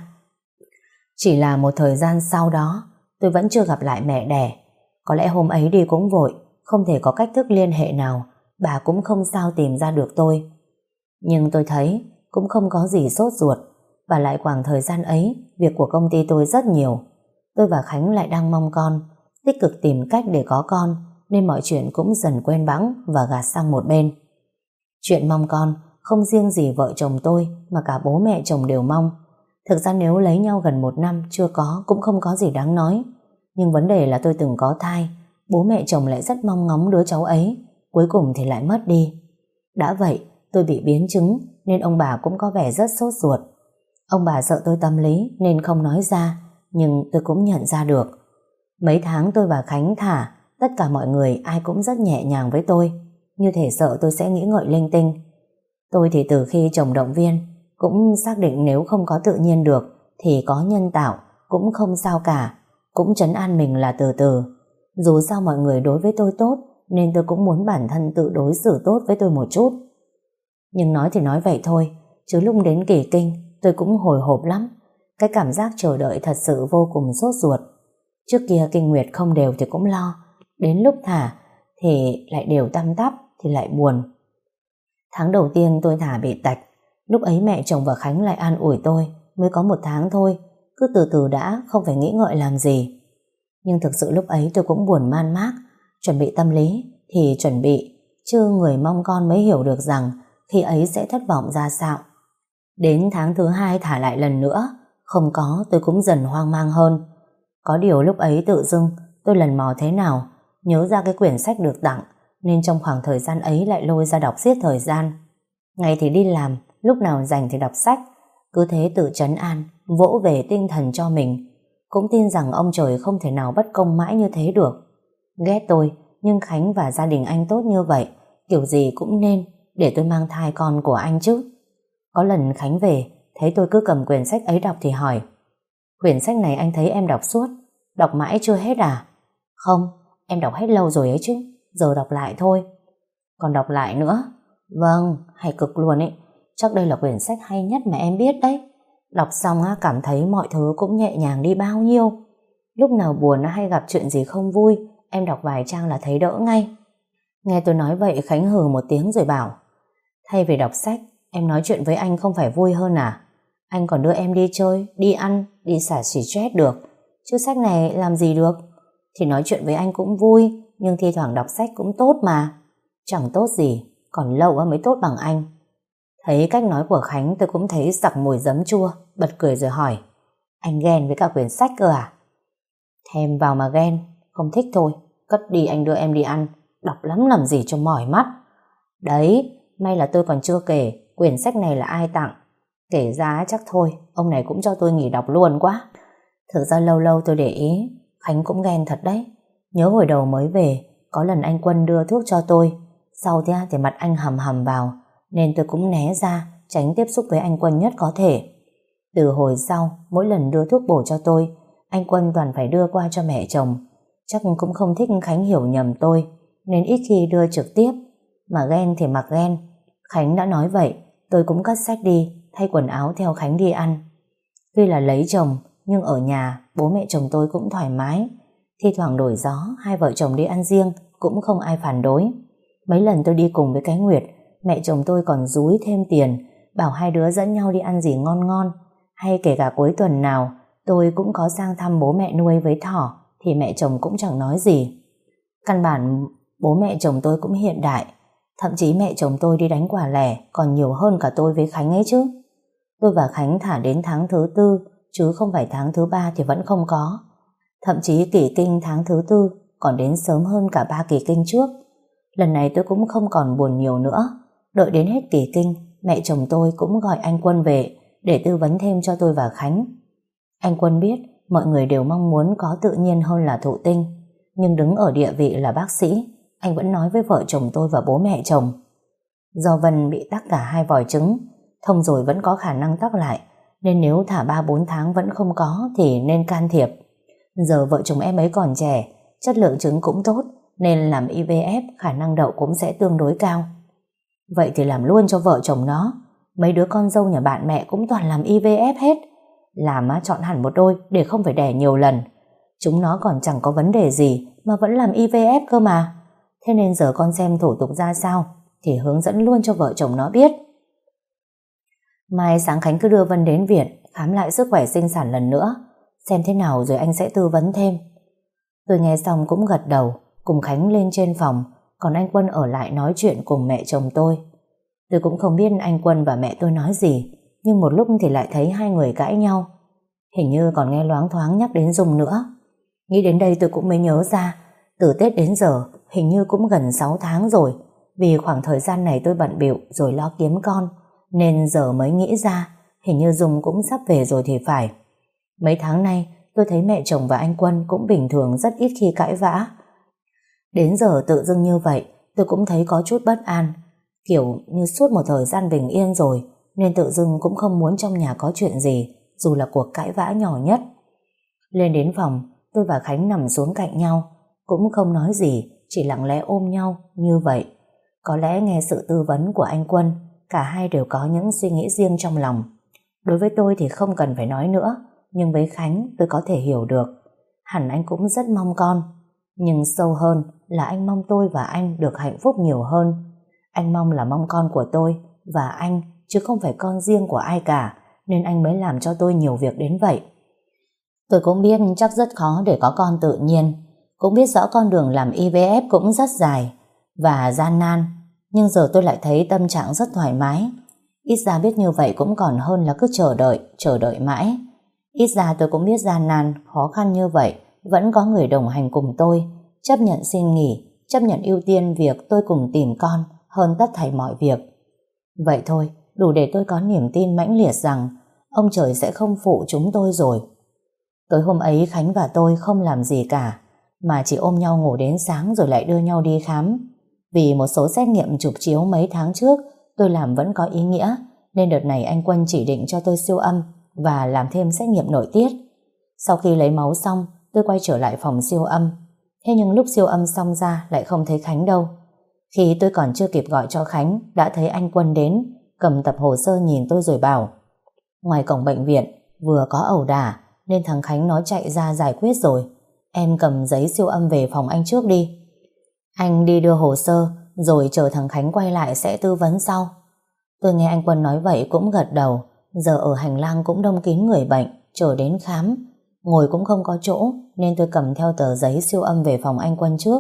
Chỉ là một thời gian sau đó, tôi vẫn chưa gặp lại mẹ đẻ. Có lẽ hôm ấy đi cũng vội, không thể có cách thức liên hệ nào, bà cũng không sao tìm ra được tôi. Nhưng tôi thấy cũng không có gì sốt ruột, và lại khoảng thời gian ấy, việc của công ty tôi rất nhiều. Tôi và Khánh lại đang mong con, tích cực tìm cách để có con, nên mọi chuyện cũng dần quên bẵng và gạt sang một bên. Chuyện mong con không riêng gì vợ chồng tôi, mà cả bố mẹ chồng đều mong. Thực ra nếu lấy nhau gần một năm chưa có cũng không có gì đáng nói. Nhưng vấn đề là tôi từng có thai, bố mẹ chồng lại rất mong ngóng đứa cháu ấy, cuối cùng thì lại mất đi. Đã vậy, tôi bị biến chứng nên ông bà cũng có vẻ rất sốt ruột. Ông bà sợ tôi tâm lý nên không nói ra, nhưng tôi cũng nhận ra được. Mấy tháng tôi và Khánh thả, tất cả mọi người ai cũng rất nhẹ nhàng với tôi, như thể sợ tôi sẽ nghĩ ngợi linh tinh. Tôi thì từ khi chồng động viên cũng xác định nếu không có tự nhiên được thì có nhân tạo cũng không sao cả, cũng trấn an mình là từ từ. Dù sao mọi người đối với tôi tốt, nên tôi cũng muốn bản thân tự đối xử tốt với tôi một chút. Nhưng nói thì nói vậy thôi, chứ lúc đến kỳ kinh tôi cũng hồi hộp lắm. Cái cảm giác chờ đợi thật sự vô cùng sốt ruột. Trước kia kinh nguyệt không đều thì cũng lo, đến lúc thả thì lại đều tăm tắp thì lại buồn. Tháng đầu tiên tôi thả bị tạch, lúc ấy mẹ chồng và Khánh lại an ủi tôi mới có một tháng thôi, cứ từ từ đã, không phải nghĩ ngợi làm gì. Nhưng thực sự lúc ấy tôi cũng buồn man mác. Chuẩn bị tâm lý thì chuẩn bị, chứ người mong con mới hiểu được rằng khi ấy sẽ thất vọng ra sao. Đến tháng thứ hai thả lại lần nữa, không có, tôi cũng dần hoang mang hơn. Có điều lúc ấy tự dưng tôi lần mò thế nào nhớ ra cái quyển sách được tặng, nên trong khoảng thời gian ấy lại lôi ra đọc giết thời gian. Ngày thì đi làm, lúc nào rảnh thì đọc sách, cứ thế tự trấn an, vỗ về tinh thần cho mình. Cũng tin rằng ông trời không thể nào bất công mãi như thế được. Ghét tôi, nhưng Khánh và gia đình anh tốt như vậy, kiểu gì cũng nên để tôi mang thai con của anh chứ. Có lần Khánh về, thấy tôi cứ cầm quyển sách ấy đọc thì hỏi: quyển sách này anh thấy em đọc suốt, đọc mãi chưa hết à? Không, em đọc hết lâu rồi ấy chứ, giờ đọc lại thôi. Còn đọc lại nữa? Vâng, hay cực luôn ấy. Chắc đây là quyển sách hay nhất mà em biết đấy. Đọc xong á, cảm thấy mọi thứ cũng nhẹ nhàng đi bao nhiêu. Lúc nào buồn hay gặp chuyện gì không vui, em đọc vài trang là thấy đỡ ngay. Nghe tôi nói vậy, Khánh hừ một tiếng rồi bảo: thay vì đọc sách, em nói chuyện với anh không phải vui hơn à? Anh còn đưa em đi chơi, đi ăn, đi xả stress được, chứ sách này làm gì được. Thì nói chuyện với anh cũng vui, nhưng thi thoảng đọc sách cũng tốt mà. Chẳng tốt gì, còn lâu mới tốt bằng anh. Thấy cách nói của Khánh, tôi cũng thấy sặc mùi giấm chua, bật cười rồi hỏi: anh ghen với cả quyển sách cơ à? Thèm vào mà ghen, không thích thôi, cất đi anh đưa em đi ăn, đọc lắm làm gì cho mỏi mắt. Đấy, may là tôi còn chưa kể quyển sách này là ai tặng. Kể ra chắc thôi, ông này cũng cho tôi nghỉ đọc luôn quá. Thực ra lâu lâu tôi để ý, Khánh cũng ghen thật đấy. Nhớ hồi đầu mới về, có lần anh Quân đưa thuốc cho tôi, sau thì, thì mặt anh hầm hầm vào, nên tôi cũng né ra, tránh tiếp xúc với anh Quân nhất có thể. Từ hồi sau, mỗi lần đưa thuốc bổ cho tôi, anh Quân toàn phải đưa qua cho mẹ chồng. Chắc cũng không thích Khánh hiểu nhầm tôi, nên ít khi đưa trực tiếp. Mà ghen thì mặc ghen. Khánh đã nói vậy, tôi cũng cất sách đi, thay quần áo theo Khánh đi ăn. Tuy là lấy chồng, nhưng ở nhà bố mẹ chồng tôi cũng thoải mái. Thi thoảng đổi gió, hai vợ chồng đi ăn riêng cũng không ai phản đối. Mấy lần tôi đi cùng với cái Nguyệt, mẹ chồng tôi còn dúi thêm tiền, bảo hai đứa dẫn nhau đi ăn gì ngon ngon. Hay kể cả cuối tuần nào tôi cũng có sang thăm bố mẹ nuôi với Thỏ, thì mẹ chồng cũng chẳng nói gì. Căn bản bố mẹ chồng tôi cũng hiện đại, thậm chí mẹ chồng tôi đi đánh quả lẻ còn nhiều hơn cả tôi với Khánh ấy chứ. Tôi và Khánh thả đến tháng thứ tư, chứ không phải tháng thứ ba thì vẫn không có. Thậm chí kỷ kinh tháng thứ tư còn đến sớm hơn cả ba kỷ kinh trước. Lần này tôi cũng không còn buồn nhiều nữa. Đợi đến hết kỷ kinh, mẹ chồng tôi cũng gọi anh Quân về để tư vấn thêm cho tôi và Khánh. Anh Quân biết mọi người đều mong muốn có tự nhiên hơn là thụ tinh, nhưng đứng ở địa vị là bác sĩ, anh vẫn nói với vợ chồng tôi và bố mẹ chồng: do Vân bị tắc cả hai vòi trứng, thông rồi vẫn có khả năng tắc lại, nên nếu thả ba bốn tháng vẫn không có thì nên can thiệp. Giờ vợ chồng em ấy còn trẻ, chất lượng trứng cũng tốt, nên làm i vê ép khả năng đậu cũng sẽ tương đối cao. Vậy thì làm luôn cho vợ chồng nó. Mấy đứa con dâu nhà bạn mẹ cũng toàn làm i vê ép hết. Làm á, chọn hẳn một đôi để không phải đẻ nhiều lần. Chúng nó còn chẳng có vấn đề gì mà vẫn làm i vê ép cơ mà. Thế nên giờ con xem thủ tục ra sao thì hướng dẫn luôn cho vợ chồng nó biết. Mai sáng Khánh cứ đưa Vân đến viện khám lại sức khỏe sinh sản lần nữa, xem thế nào rồi anh sẽ tư vấn thêm. Tôi nghe xong cũng gật đầu, cùng Khánh lên trên phòng, còn anh Quân ở lại nói chuyện cùng mẹ chồng tôi. Tôi cũng không biết anh Quân và mẹ tôi nói gì, nhưng một lúc thì lại thấy hai người cãi nhau. Hình như còn nghe loáng thoáng nhắc đến Dung nữa. Nghĩ đến đây tôi cũng mới nhớ ra, từ Tết đến giờ hình như cũng gần sáu tháng rồi. Vì khoảng thời gian này tôi bận bịu rồi lo kiếm con, nên giờ mới nghĩ ra hình như Dung cũng sắp về rồi thì phải. Mấy tháng nay tôi thấy mẹ chồng và anh Quân cũng bình thường, rất ít khi cãi vã. Đến giờ tự dưng như vậy tôi cũng thấy có chút bất an, kiểu như suốt một thời gian bình yên rồi, nên tự dưng cũng không muốn trong nhà có chuyện gì, dù là cuộc cãi vã nhỏ nhất. Lên đến phòng, tôi và Khánh nằm xuống cạnh nhau, cũng không nói gì, chỉ lặng lẽ ôm nhau như vậy. Có lẽ nghe sự tư vấn của anh Quân, cả hai đều có những suy nghĩ riêng trong lòng. Đối với tôi thì không cần phải nói nữa, nhưng với Khánh tôi có thể hiểu được. Hẳn anh cũng rất mong con, nhưng sâu hơn là anh mong tôi và anh được hạnh phúc nhiều hơn. Anh mong là mong con của tôi và anh, chứ không phải con riêng của ai cả, nên anh mới làm cho tôi nhiều việc đến vậy. Tôi cũng biết chắc rất khó để có con tự nhiên, cũng biết rõ con đường làm i vê ép cũng rất dài và gian nan, nhưng giờ tôi lại thấy tâm trạng rất thoải mái. Ít ra biết như vậy cũng còn hơn là cứ chờ đợi, chờ đợi mãi. Ít ra tôi cũng biết gian nan, khó khăn như vậy, vẫn có người đồng hành cùng tôi, chấp nhận xin nghỉ, chấp nhận ưu tiên việc tôi cùng tìm con hơn tất thảy mọi việc. Vậy thôi, đủ để tôi có niềm tin mãnh liệt rằng ông trời sẽ không phụ chúng tôi rồi. Tối hôm ấy Khánh và tôi không làm gì cả, mà chỉ ôm nhau ngủ đến sáng rồi lại đưa nhau đi khám. Vì một số xét nghiệm chụp chiếu mấy tháng trước tôi làm vẫn có ý nghĩa, nên đợt này anh Quân chỉ định cho tôi siêu âm và làm thêm xét nghiệm nội tiết. Sau khi lấy máu xong, tôi quay trở lại phòng siêu âm. Thế nhưng lúc siêu âm xong ra lại không thấy Khánh đâu. Khi tôi còn chưa kịp gọi cho Khánh, đã thấy anh Quân đến, cầm tập hồ sơ nhìn tôi rồi bảo: ngoài cổng bệnh viện vừa có ẩu đả nên thằng Khánh nó chạy ra giải quyết rồi. Em cầm giấy siêu âm về phòng anh trước đi. Anh đi đưa hồ sơ rồi chờ thằng Khánh quay lại sẽ tư vấn sau. Tôi nghe anh Quân nói vậy cũng gật đầu. Giờ ở hành lang cũng đông kín người bệnh chờ đến khám, ngồi cũng không có chỗ, nên tôi cầm theo tờ giấy siêu âm về phòng anh Quân trước.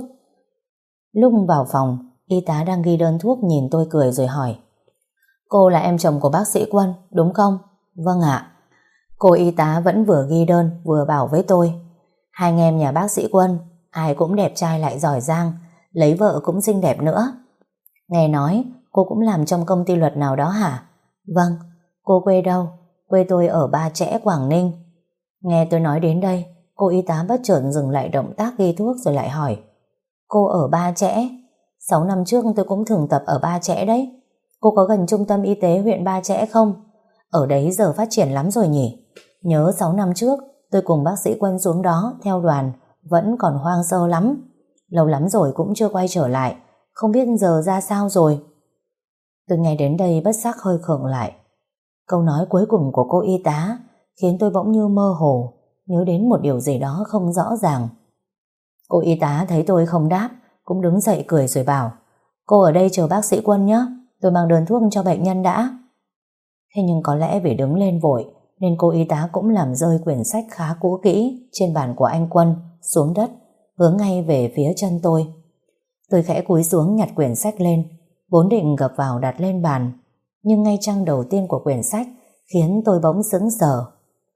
Lúc vào phòng, y tá đang ghi đơn thuốc nhìn tôi cười rồi hỏi: cô là em chồng của bác sĩ Quân, đúng không? Vâng ạ. Cô y tá vẫn vừa ghi đơn vừa bảo với tôi: hai anh em nhà bác sĩ Quân, ai cũng đẹp trai lại giỏi giang, lấy vợ cũng xinh đẹp nữa. Nghe nói cô cũng làm trong công ty luật nào đó hả? Vâng. Cô quê đâu? Quê tôi ở Ba Chẽ, Quảng Ninh. Nghe tôi nói đến đây, cô y tá bất chợt dừng lại động tác ghi thuốc rồi lại hỏi: cô ở Ba Chẽ? Sáu năm trước tôi cũng thường tập ở Ba Chẽ đấy. Cô có gần trung tâm y tế huyện Ba Chẽ không? Ở đấy giờ phát triển lắm rồi nhỉ? Nhớ sáu năm trước tôi cùng bác sĩ Quân xuống đó theo đoàn, vẫn còn hoang sơ lắm. Lâu lắm rồi cũng chưa quay trở lại, không biết giờ ra sao rồi. Tôi nghe đến đây bất giác hơi khựng lại. Câu nói cuối cùng của cô y tá khiến tôi bỗng như mơ hồ, nhớ đến một điều gì đó không rõ ràng. Cô y tá thấy tôi không đáp, cũng đứng dậy cười rồi bảo: cô ở đây chờ bác sĩ Quân nhé, tôi mang đơn thuốc cho bệnh nhân đã. Thế nhưng có lẽ vì đứng lên vội nên cô y tá cũng làm rơi quyển sách khá cũ kỹ trên bàn của anh Quân xuống đất, hướng ngay về phía chân tôi. Tôi khẽ cúi xuống nhặt quyển sách lên, vốn định gập vào đặt lên bàn, nhưng ngay trang đầu tiên của quyển sách khiến tôi bỗng sững sờ.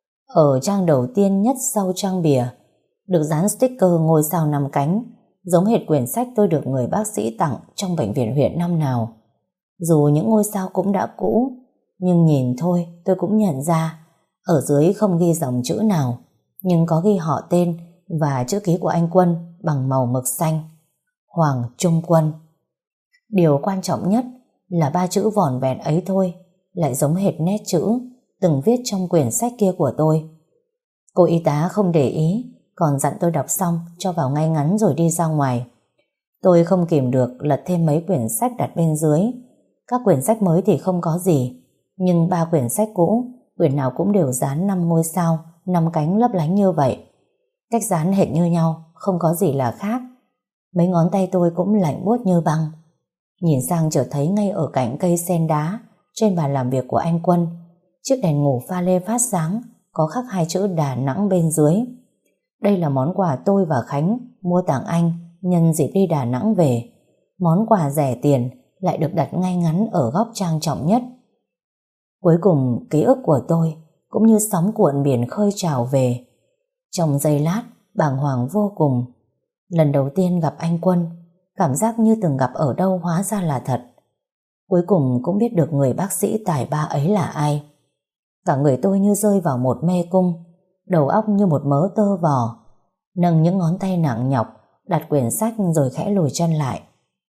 Ở trang đầu tiên nhất sau trang bìa được dán sticker ngôi sao năm cánh, giống hệt quyển sách tôi được người bác sĩ tặng trong bệnh viện huyện năm nào. Dù những ngôi sao cũng đã cũ, nhưng nhìn thôi tôi cũng nhận ra ở dưới không ghi dòng chữ nào, nhưng có ghi họ tên và chữ ký của anh Quân bằng màu mực xanh: Hoàng Trung Quân. Điều quan trọng nhất là ba chữ vỏn vẹn ấy thôi lại giống hệt nét chữ từng viết trong quyển sách kia của tôi. Cô y tá không để ý, còn dặn tôi đọc xong cho vào ngay ngắn rồi đi ra ngoài. Tôi không kìm được lật thêm mấy quyển sách đặt bên dưới. Các quyển sách mới thì không có gì, nhưng ba quyển sách cũ, quyển nào cũng đều dán năm ngôi sao, năm cánh lấp lánh như vậy. Cách dán hệt như nhau, không có gì là khác. Mấy ngón tay tôi cũng lạnh buốt như băng. Nhìn sang chợt thấy ngay ở cạnh cây sen đá trên bàn làm việc của anh Quân, chiếc đèn ngủ pha lê phát sáng có khắc hai chữ Đà Nẵng bên dưới. Đây là món quà tôi và Khánh mua tặng anh nhân dịp đi Đà Nẵng về. Món quà rẻ tiền lại được đặt ngay ngắn ở góc trang trọng nhất. Cuối cùng ký ức của tôi cũng như sóng cuộn biển khơi trào về. Trong giây lát bàng hoàng vô cùng. Lần đầu tiên gặp anh Quân, cảm giác như từng gặp ở đâu hóa ra là thật. Cuối cùng cũng biết được người bác sĩ tài ba ấy là ai. Cả người tôi như rơi vào một mê cung, đầu óc như một mớ tơ vò. Nâng những ngón tay nặng nhọc đặt quyển sách rồi khẽ lùi chân lại.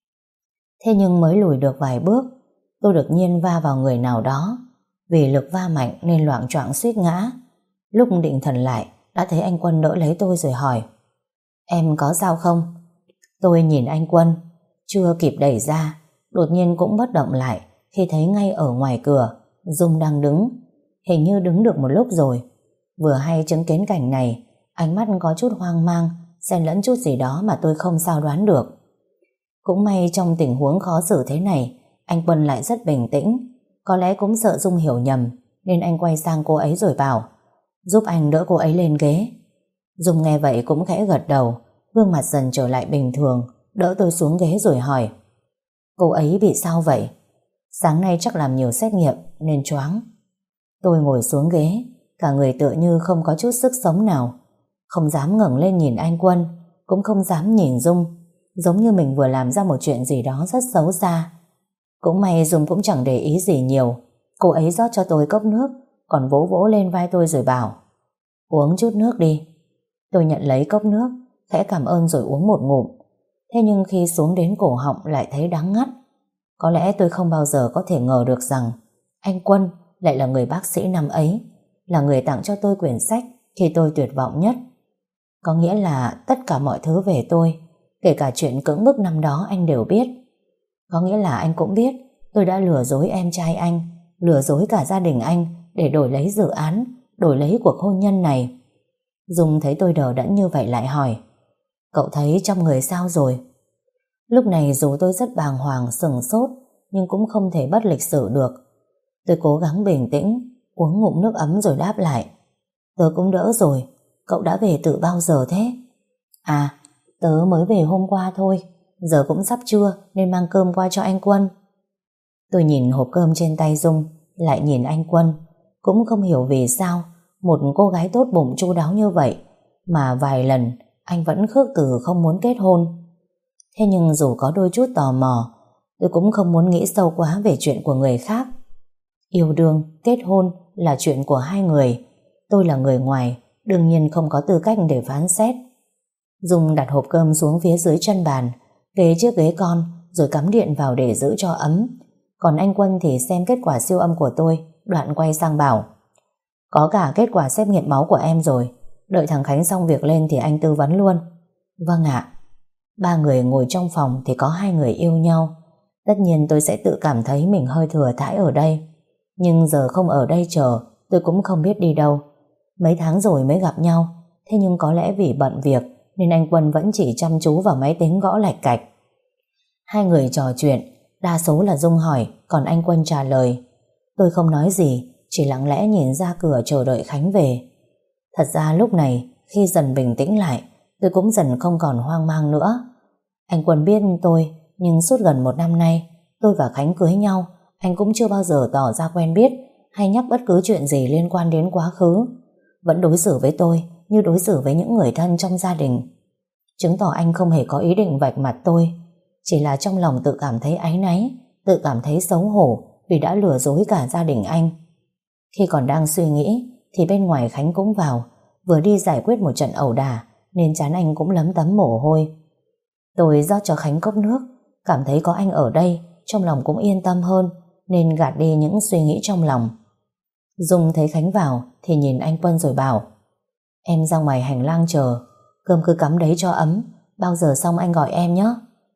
Thế nhưng mới lùi được vài bước, tôi đột nhiên va vào người nào đó. Vì lực va mạnh nên loạng choạng suýt ngã. Lúc định thần lại đã thấy anh Quân đỡ lấy tôi rồi hỏi: em có sao không? Tôi nhìn anh Quân, chưa kịp đẩy ra, đột nhiên cũng bất động lại khi thấy ngay ở ngoài cửa Dung đang đứng. Hình như đứng được một lúc rồi. Vừa hay chứng kiến cảnh này, ánh mắt có chút hoang mang, xen lẫn chút gì đó mà tôi không sao đoán được. Cũng may trong tình huống khó xử thế này, anh Quân lại rất bình tĩnh. Có lẽ cũng sợ Dung hiểu nhầm, nên anh quay sang cô ấy rồi bảo: giúp anh đỡ cô ấy lên ghế. Dung nghe vậy cũng khẽ gật đầu, gương mặt dần trở lại bình thường, đỡ tôi xuống ghế rồi hỏi: cô ấy bị sao vậy? Sáng nay chắc làm nhiều xét nghiệm nên choáng. Tôi ngồi xuống ghế, cả người tựa như không có chút sức sống nào. Không dám ngẩng lên nhìn anh Quân, cũng không dám nhìn Dung, giống như mình vừa làm ra một chuyện gì đó rất xấu xa. Cũng may Dung cũng chẳng để ý gì nhiều. Cô ấy rót cho tôi cốc nước, còn vỗ vỗ lên vai tôi rồi bảo: uống chút nước đi. Tôi nhận lấy cốc nước, khẽ cảm ơn rồi uống một ngụm. Thế nhưng khi xuống đến cổ họng lại thấy đắng ngắt. Có lẽ tôi không bao giờ có thể ngờ được rằng anh Quân lại là người bác sĩ năm ấy, là người tặng cho tôi quyển sách khi tôi tuyệt vọng nhất. Có nghĩa là tất cả mọi thứ về tôi, kể cả chuyện cưỡng bức năm đó, anh đều biết. Có nghĩa là anh cũng biết tôi đã lừa dối em trai anh, lừa dối cả gia đình anh để đổi lấy dự án, đổi lấy cuộc hôn nhân này. Dung thấy tôi đờ đẫn như vậy lại hỏi: cậu thấy trong người sao rồi? Lúc này dù tôi rất bàng hoàng, sừng sốt, nhưng cũng không thể bất lịch sự được. Tôi cố gắng bình tĩnh, uống ngụm nước ấm rồi đáp lại: tớ cũng đỡ rồi. Cậu đã về từ bao giờ thế? À, tớ mới về hôm qua thôi. Giờ cũng sắp trưa nên mang cơm qua cho anh Quân. Tôi nhìn hộp cơm trên tay Dung, lại nhìn anh Quân. Cũng không hiểu vì sao một cô gái tốt bụng chu đáo như vậy mà vài lần anh vẫn khước từ không muốn kết hôn. Thế nhưng dù có đôi chút tò mò, tôi cũng không muốn nghĩ sâu quá về chuyện của người khác. Yêu đương, kết hôn là chuyện của hai người. Tôi là người ngoài, đương nhiên không có tư cách để phán xét. Dung đặt hộp cơm xuống phía dưới chân bàn, kê chiếc ghế con rồi cắm điện vào để giữ cho ấm. Còn anh Quân thì xem kết quả siêu âm của tôi, đoạn quay sang bảo: có cả kết quả xét nghiệm máu của em rồi, đợi thằng Khánh xong việc lên thì anh tư vấn luôn. Vâng ạ. Ba người ngồi trong phòng thì có hai người yêu nhau. Tất nhiên tôi sẽ tự cảm thấy mình hơi thừa thãi ở đây. Nhưng giờ không ở đây chờ, tôi cũng không biết đi đâu. Mấy tháng rồi mới gặp nhau, thế nhưng có lẽ vì bận việc nên anh Quân vẫn chỉ chăm chú vào máy tính gõ lạch cạch. Hai người trò chuyện, đa số là Dung hỏi, còn anh Quân trả lời. Tôi không nói gì, chỉ lặng lẽ nhìn ra cửa chờ đợi Khánh về. Thật ra lúc này, khi dần bình tĩnh lại, tôi cũng dần không còn hoang mang nữa. Anh Quân biết tôi, nhưng suốt gần một năm nay, tôi và Khánh cưới nhau, anh cũng chưa bao giờ tỏ ra quen biết hay nhắc bất cứ chuyện gì liên quan đến quá khứ. Vẫn đối xử với tôi như đối xử với những người thân trong gia đình. Chứng tỏ anh không hề có ý định vạch mặt tôi, chỉ là trong lòng tự cảm thấy áy náy, tự cảm thấy xấu hổ vì đã lừa dối cả gia đình anh. Khi còn đang suy nghĩ thì bên ngoài Khánh cũng vào, vừa đi giải quyết một trận ẩu đả nên trán anh cũng lấm tấm mồ hôi. Tôi rót cho Khánh cốc nước, cảm thấy có anh ở đây trong lòng cũng yên tâm hơn, nên gạt đi những suy nghĩ trong lòng. Dung thấy Khánh vào thì nhìn anh Quân rồi bảo: em ra ngoài hành lang chờ, cơm cứ cắm đấy cho ấm, bao giờ xong anh gọi em nhé.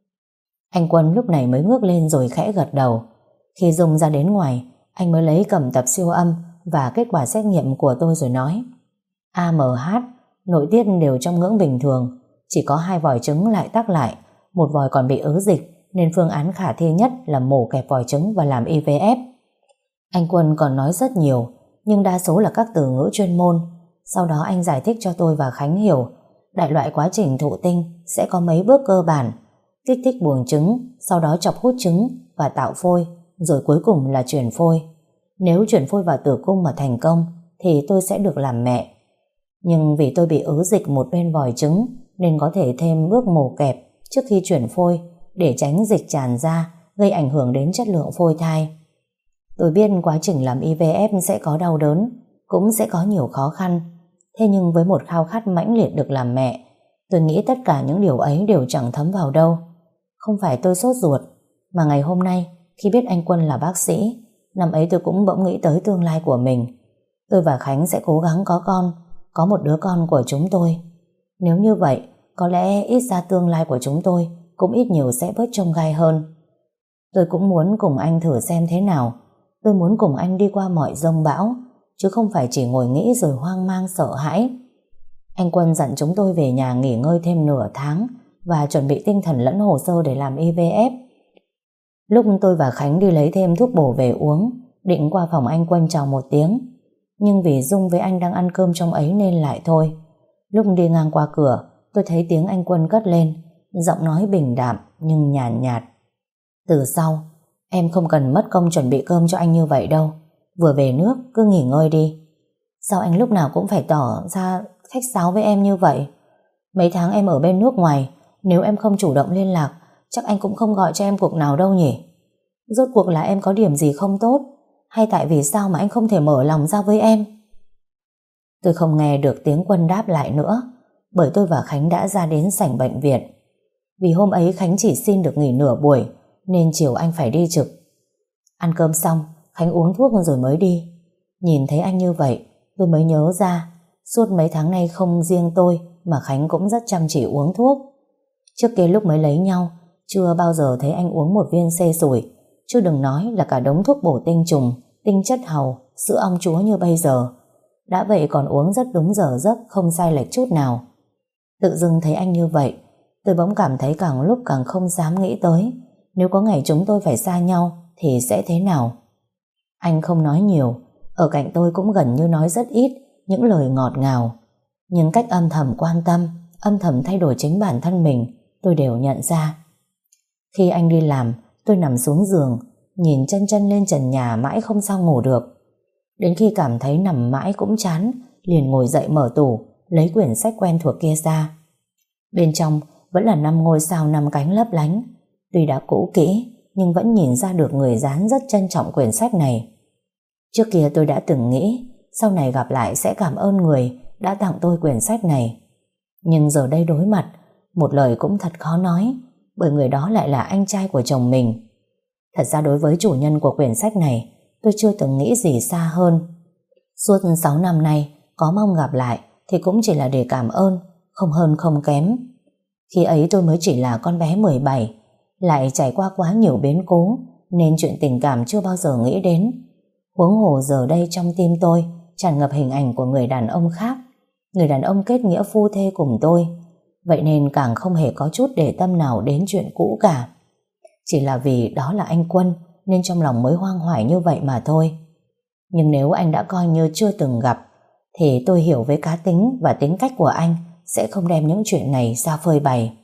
Anh Quân lúc này mới ngước lên rồi khẽ gật đầu. Khi Dung ra đến ngoài, anh mới lấy cầm tập siêu âm và kết quả xét nghiệm của tôi rồi nói: a em hát, nội tiết đều trong ngưỡng bình thường, chỉ có hai vòi trứng lại tắc lại, một vòi còn bị ứ dịch, nên phương án khả thi nhất là mổ kẹp vòi trứng và làm i vê ép. Anh Quân còn nói rất nhiều, nhưng đa số là các từ ngữ chuyên môn. Sau đó anh giải thích cho tôi và Khánh hiểu đại loại quá trình thụ tinh sẽ có mấy bước cơ bản: kích thích buồng trứng, sau đó chọc hút trứng và tạo phôi, rồi cuối cùng là chuyển phôi. Nếu chuyển phôi vào tử cung mà thành công thì tôi sẽ được làm mẹ. Nhưng vì tôi bị ứ dịch một bên vòi trứng nên có thể thêm bước mổ kẹp trước khi chuyển phôi để tránh dịch tràn ra gây ảnh hưởng đến chất lượng phôi thai. Tôi biết quá trình làm i vê ép sẽ có đau đớn, cũng sẽ có nhiều khó khăn. Thế nhưng với một khao khát mãnh liệt được làm mẹ, tôi nghĩ tất cả những điều ấy đều chẳng thấm vào đâu. Không phải tôi sốt ruột, mà ngày hôm nay khi biết anh Quân là bác sĩ, năm ấy tôi cũng bỗng nghĩ tới tương lai của mình. Tôi và Khánh sẽ cố gắng có con, có một đứa con của chúng tôi. Nếu như vậy, có lẽ ít ra tương lai của chúng tôi cũng ít nhiều sẽ bớt chông gai hơn. Tôi cũng muốn cùng anh thử xem thế nào. Tôi muốn cùng anh đi qua mọi giông bão, chứ không phải chỉ ngồi nghĩ rồi hoang mang sợ hãi. Anh Quân dặn chúng tôi về nhà nghỉ ngơi thêm nửa tháng và chuẩn bị tinh thần lẫn hồ sơ để làm i vê ép. Lúc tôi và Khánh đi lấy thêm thuốc bổ về uống, định qua phòng anh Quân chào một tiếng, nhưng vì Dung với anh đang ăn cơm trong ấy nên lại thôi. Lúc đi ngang qua cửa, tôi thấy tiếng anh Quân cất lên, giọng nói bình đạm nhưng nhàn nhạt, nhạt. Từ sau, em không cần mất công chuẩn bị cơm cho anh như vậy đâu. Vừa về nước, cứ nghỉ ngơi đi. Sao anh lúc nào cũng phải tỏ ra khách sáo với em như vậy? Mấy tháng em ở bên nước ngoài, nếu em không chủ động liên lạc, chắc anh cũng không gọi cho em cuộc nào đâu nhỉ? Rốt cuộc là em có điểm gì không tốt, hay tại vì sao mà anh không thể mở lòng ra với em? Tôi không nghe được tiếng Quân đáp lại nữa, bởi tôi và Khánh đã ra đến sảnh bệnh viện. Vì hôm ấy Khánh chỉ xin được nghỉ nửa buổi, nên chiều anh phải đi trực. Ăn cơm xong, Khánh uống thuốc rồi mới đi. Nhìn thấy anh như vậy, tôi mới nhớ ra, suốt mấy tháng nay không riêng tôi mà Khánh cũng rất chăm chỉ uống thuốc. Trước kia lúc mới lấy nhau, chưa bao giờ thấy anh uống một viên xê sủi, chứ đừng nói là cả đống thuốc bổ tinh trùng, tinh chất hàu, sữa ong chúa như bây giờ. Đã vậy còn uống rất đúng giờ giấc, không sai lệch chút nào. Tự dưng thấy anh như vậy, tôi bỗng cảm thấy càng lúc càng không dám nghĩ tới nếu có ngày chúng tôi phải xa nhau thì sẽ thế nào. Anh không nói nhiều, ở cạnh tôi cũng gần như nói rất ít những lời ngọt ngào, nhưng cách âm thầm quan tâm, âm thầm thay đổi chính bản thân mình, tôi đều nhận ra. Khi anh đi làm, tôi nằm xuống giường, nhìn chân chân lên trần nhà mãi không sao ngủ được. Đến khi cảm thấy nằm mãi cũng chán, liền ngồi dậy mở tủ, lấy quyển sách quen thuộc kia ra. Bên trong vẫn là năm ngôi sao năm cánh lấp lánh. Tuy đã cũ kỹ, nhưng vẫn nhìn ra được người dán rất trân trọng quyển sách này. Trước kia tôi đã từng nghĩ sau này gặp lại sẽ cảm ơn người đã tặng tôi quyển sách này. Nhưng giờ đây đối mặt, một lời cũng thật khó nói, bởi người đó lại là anh trai của chồng mình. Thật ra đối với chủ nhân của quyển sách này, tôi chưa từng nghĩ gì xa hơn. Suốt sáu năm nay, có mong gặp lại thì cũng chỉ là để cảm ơn, không hơn không kém. Khi ấy tôi mới chỉ là con bé mười bảy, lại trải qua quá nhiều biến cố, nên chuyện tình cảm chưa bao giờ nghĩ đến. Huống hồ giờ đây trong tim tôi tràn ngập hình ảnh của người đàn ông khác, người đàn ông kết nghĩa phu thê cùng tôi. Vậy nên càng không hề có chút để tâm nào đến chuyện cũ cả. Chỉ là vì đó là anh Quân nên trong lòng mới hoang hoài như vậy mà thôi. Nhưng nếu anh đã coi như chưa từng gặp, thì tôi hiểu với cá tính và tính cách của anh sẽ không đem những chuyện này ra phơi bày.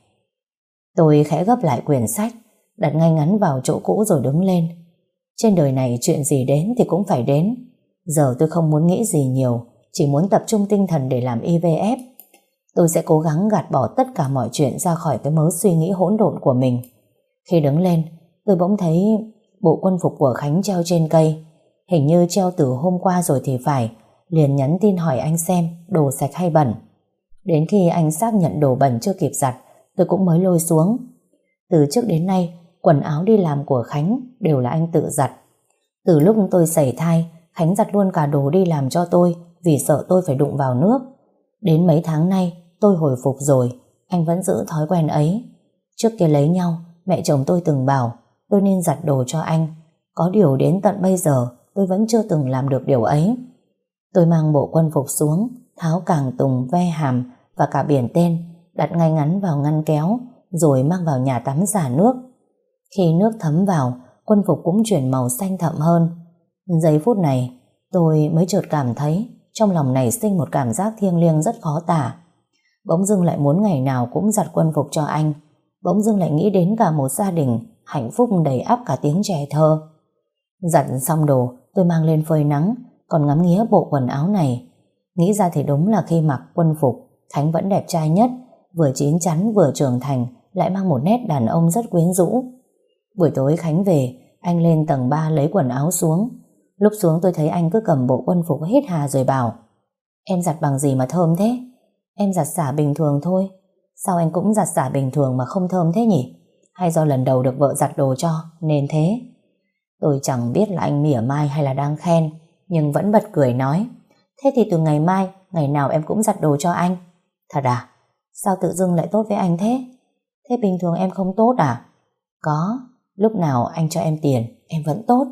Tôi khẽ gấp lại quyển sách, đặt ngay ngắn vào chỗ cũ rồi đứng lên. Trên đời này chuyện gì đến thì cũng phải đến. Giờ tôi không muốn nghĩ gì nhiều, chỉ muốn tập trung tinh thần để làm i vê ép. Tôi sẽ cố gắng gạt bỏ tất cả mọi chuyện ra khỏi cái mớ suy nghĩ hỗn độn của mình. Khi đứng lên, tôi bỗng thấy bộ quân phục của Khánh treo trên cây. Hình như treo từ hôm qua rồi thì phải. Liền nhắn tin hỏi anh xem đồ sạch hay bẩn. Đến khi anh xác nhận đồ bẩn chưa kịp giặt, tôi cũng mới lôi xuống. Từ trước đến nay, quần áo đi làm của Khánh đều là anh tự giặt. Từ lúc tôi sảy thai, Khánh giặt luôn cả đồ đi làm cho tôi vì sợ tôi phải đụng vào nước. Đến mấy tháng nay tôi hồi phục rồi, anh vẫn giữ thói quen ấy. Trước kia lấy nhau, mẹ chồng tôi từng bảo tôi nên giặt đồ cho anh. Có điều đến tận bây giờ tôi vẫn chưa từng làm được điều ấy. Tôi mang bộ quân phục xuống, tháo càng tùng, ve hàm và cả biển tên, đặt ngay ngắn vào ngăn kéo, rồi mang vào nhà tắm xả nước. Khi nước thấm vào, quân phục cũng chuyển màu xanh thẫm hơn. Giây phút này, tôi mới chợt cảm thấy trong lòng nảy sinh một cảm giác thiêng liêng rất khó tả. Bỗng dưng lại muốn ngày nào cũng giặt quân phục cho anh. Bỗng dưng lại nghĩ đến cả một gia đình hạnh phúc đầy ắp cả tiếng trẻ thơ. Giặt xong đồ, tôi mang lên phơi nắng, còn ngắm nghía bộ quần áo này. Nghĩ ra thì đúng là khi mặc quân phục, Khánh vẫn đẹp trai nhất, vừa chín chắn vừa trưởng thành, lại mang một nét đàn ông rất quyến rũ. Buổi tối Khánh về, anh lên tầng ba lấy quần áo xuống. Lúc xuống tôi thấy anh cứ cầm bộ quân phục hít hà rồi bảo: "Em giặt bằng gì mà thơm thế?" "Em giặt xả bình thường thôi." "Sao anh cũng giặt xả bình thường mà không thơm thế nhỉ? Hay do lần đầu được vợ giặt đồ cho nên thế?" Tôi chẳng biết là anh mỉa mai hay là đang khen, nhưng vẫn bật cười nói: "Thế thì từ ngày mai, ngày nào em cũng giặt đồ cho anh." "Thật à? Sao tự dưng lại tốt với anh thế?" "Thế bình thường em không tốt à?" "Có, lúc nào anh cho em tiền, em vẫn tốt."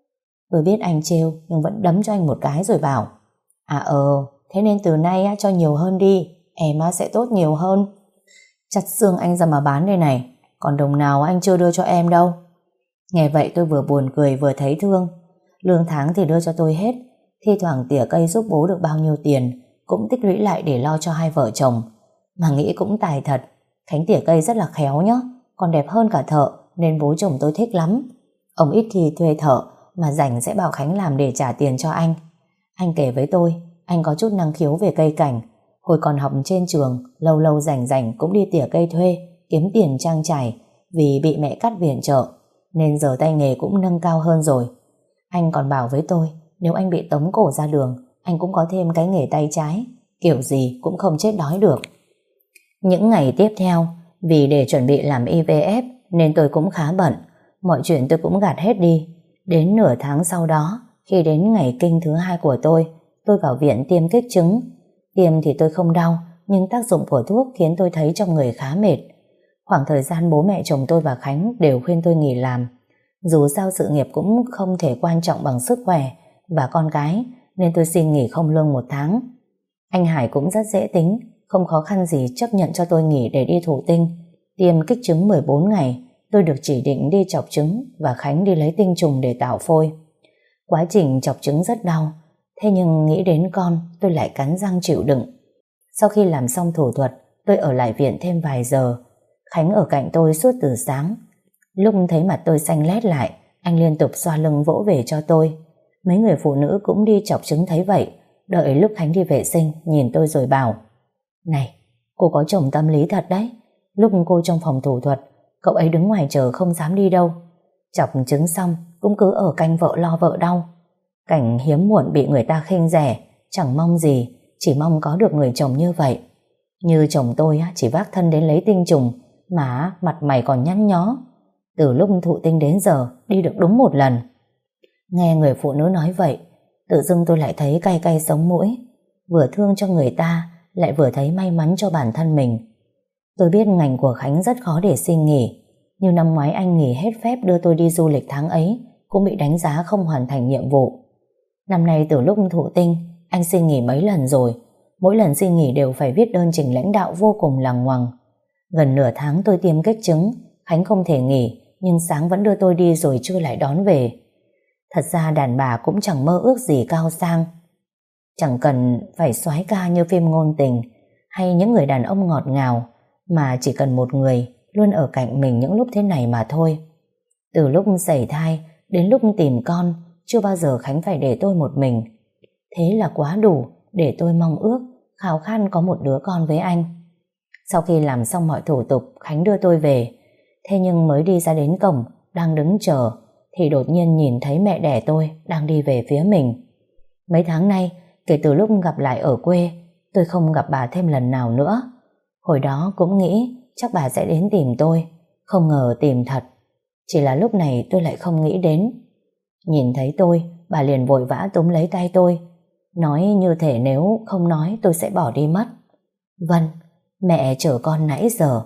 Tôi biết anh trêu nhưng vẫn đấm cho anh một cái rồi bảo: "À ờ, thế nên từ nay á, cho nhiều hơn đi, em á, sẽ tốt nhiều hơn." Chặt xương anh ra mà bán đây này, còn đồng nào anh chưa đưa cho em đâu. Nghe vậy tôi vừa buồn cười vừa thấy thương. Lương tháng thì đưa cho tôi hết, thi thoảng tỉa cây giúp bố được bao nhiêu tiền cũng tích lũy lại để lo cho hai vợ chồng. Mà nghĩ cũng tài thật, Khánh tỉa cây rất là khéo nhá, còn đẹp hơn cả thợ, nên bố chồng tôi thích lắm. Ông ít khi thuê thợ, mà rảnh sẽ bảo Khánh làm để trả tiền cho anh. Anh kể với tôi, anh có chút năng khiếu về cây cảnh. Hồi còn học trên trường, lâu lâu rảnh rảnh cũng đi tỉa cây thuê, kiếm tiền trang trải, vì bị mẹ cắt viện trợ, nên giờ tay nghề cũng nâng cao hơn rồi. Anh còn bảo với tôi, nếu anh bị tống cổ ra đường, anh cũng có thêm cái nghề tay trái, kiểu gì cũng không chết đói được. Những ngày tiếp theo, vì để chuẩn bị làm i vê ép nên tôi cũng khá bận, mọi chuyện tôi cũng gạt hết đi. Đến nửa tháng sau đó, khi đến ngày kinh thứ hai của tôi, tôi vào viện tiêm kích trứng. Tiêm thì tôi không đau, nhưng tác dụng của thuốc khiến tôi thấy trong người khá mệt. Khoảng thời gian bố mẹ chồng tôi và Khánh đều khuyên tôi nghỉ làm. Dù sao sự nghiệp cũng không thể quan trọng bằng sức khỏe và con cái, nên tôi xin nghỉ không lương một tháng. Anh Hải cũng rất dễ tính, không khó khăn gì chấp nhận cho tôi nghỉ để đi thụ tinh. Tiêm kích trứng mười bốn ngày, tôi được chỉ định đi chọc trứng và Khánh đi lấy tinh trùng để tạo phôi. Quá trình chọc trứng rất đau, thế nhưng nghĩ đến con, tôi lại cắn răng chịu đựng. Sau khi làm xong thủ thuật, tôi ở lại viện thêm vài giờ. Khánh ở cạnh tôi suốt từ sáng. Lúc thấy mặt tôi xanh lét lại, anh liên tục xoa lưng vỗ về cho tôi. Mấy người phụ nữ cũng đi chọc trứng thấy vậy, đợi lúc Khánh đi vệ sinh, nhìn tôi rồi bảo: "Này, cô có chồng tâm lý thật đấy. Lúc cô trong phòng thủ thuật, cậu ấy đứng ngoài chờ không dám đi đâu. Chọc trứng xong cũng cứ ở canh vợ lo vợ đau. Cảnh hiếm muộn bị người ta khinh rẻ, chẳng mong gì, chỉ mong có được người chồng như vậy. Như chồng tôi chỉ vác thân đến lấy tinh trùng, mà mặt mày còn nhăn nhó. Từ lúc thụ tinh đến giờ đi được đúng một lần." Nghe người phụ nữ nói vậy, tự dưng tôi lại thấy cay cay sống mũi. Vừa thương cho người ta, lại vừa thấy may mắn cho bản thân mình. Tôi biết ngành của Khánh rất khó để xin nghỉ, nhưng năm ngoái anh nghỉ hết phép đưa tôi đi du lịch tháng ấy cũng bị đánh giá không hoàn thành nhiệm vụ. Năm nay từ lúc thụ tinh, anh xin nghỉ mấy lần rồi. Mỗi lần xin nghỉ đều phải viết đơn trình lãnh đạo vô cùng lằng ngoằng. Gần nửa tháng tôi tiêm kích trứng, Khánh không thể nghỉ, nhưng sáng vẫn đưa tôi đi rồi trưa lại đón về. Thật ra đàn bà cũng chẳng mơ ước gì cao sang. Chẳng cần phải soái ca như phim ngôn tình hay những người đàn ông ngọt ngào, mà chỉ cần một người luôn ở cạnh mình những lúc thế này mà thôi. Từ lúc sẩy thai đến lúc tìm con, chưa bao giờ Khánh phải để tôi một mình. Thế là quá đủ để tôi mong ước, khao khát có một đứa con với anh. Sau khi làm xong mọi thủ tục, Khánh đưa tôi về. Thế nhưng mới đi ra đến cổng, đang đứng chờ, thì đột nhiên nhìn thấy mẹ đẻ tôi đang đi về phía mình. Mấy tháng nay, kể từ lúc gặp lại ở quê, tôi không gặp bà thêm lần nào nữa. Hồi đó cũng nghĩ chắc bà sẽ đến tìm tôi, không ngờ tìm thật. Chỉ là lúc này tôi lại không nghĩ đến. Nhìn thấy tôi, bà liền vội vã túm lấy tay tôi, nói như thể nếu không nói tôi sẽ bỏ đi mất. "Vân, mẹ chở con nãy giờ."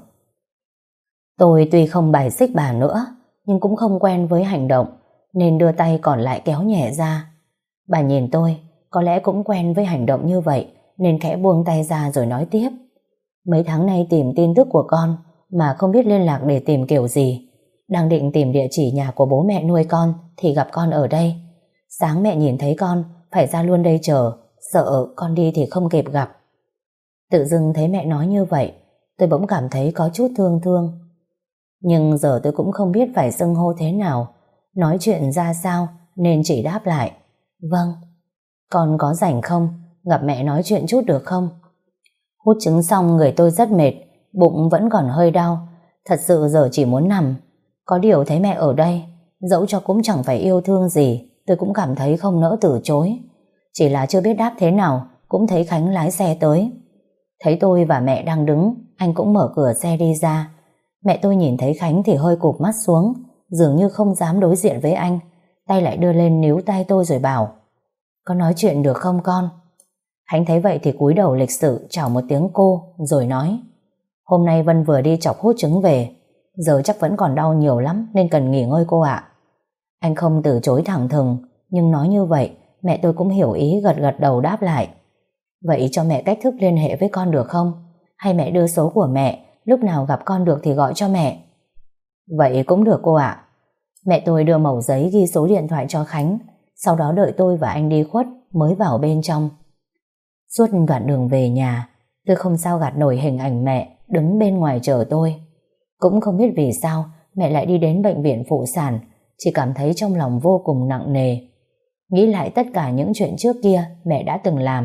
Tôi tuy không bài xích bà nữa, nhưng cũng không quen với hành động, nên đưa tay còn lại kéo nhẹ ra. Bà nhìn tôi, có lẽ cũng quen với hành động như vậy, nên khẽ buông tay ra rồi nói tiếp: "Mấy tháng nay tìm tin tức của con mà không biết liên lạc để tìm kiểu gì. Đang định tìm địa chỉ nhà của bố mẹ nuôi con thì gặp con ở đây. Sáng mẹ nhìn thấy con phải ra luôn đây chờ, sợ con đi thì không kịp gặp." Tự dưng thấy mẹ nói như vậy, tôi bỗng cảm thấy có chút thương thương. Nhưng giờ tôi cũng không biết phải xưng hô thế nào, nói chuyện ra sao, nên chỉ đáp lại: "Vâng." "Con có rảnh không? Gặp mẹ nói chuyện chút được không?" Hút trứng xong người tôi rất mệt, bụng vẫn còn hơi đau, thật sự giờ chỉ muốn nằm. Có điều thấy mẹ ở đây, dẫu cho cũng chẳng phải yêu thương gì, tôi cũng cảm thấy không nỡ từ chối. Chỉ là chưa biết đáp thế nào, cũng thấy Khánh lái xe tới. Thấy tôi và mẹ đang đứng, anh cũng mở cửa xe đi ra. Mẹ tôi nhìn thấy Khánh thì hơi cụp mắt xuống, dường như không dám đối diện với anh, tay lại đưa lên níu tay tôi rồi bảo: "Có nói chuyện được không con?" Khánh thấy vậy thì cúi đầu lịch sự chào một tiếng cô, rồi nói: "Hôm nay Vân vừa đi chọc hút trứng về, giờ chắc vẫn còn đau nhiều lắm nên cần nghỉ ngơi cô ạ." Anh không từ chối thẳng thừng, nhưng nói như vậy mẹ tôi cũng hiểu ý, gật gật đầu đáp lại: "Vậy cho mẹ cách thức liên hệ với con được không? Hay mẹ đưa số của mẹ, lúc nào gặp con được thì gọi cho mẹ." "Vậy cũng được cô ạ." Mẹ tôi đưa mẩu giấy ghi số điện thoại cho Khánh, sau đó đợi tôi và anh đi khuất mới vào bên trong. Suốt đoạn đường về nhà, tôi không sao gạt nổi hình ảnh mẹ đứng bên ngoài chờ tôi. Cũng không biết vì sao mẹ lại đi đến bệnh viện phụ sản, chỉ cảm thấy trong lòng vô cùng nặng nề. Nghĩ lại tất cả những chuyện trước kia mẹ đã từng làm,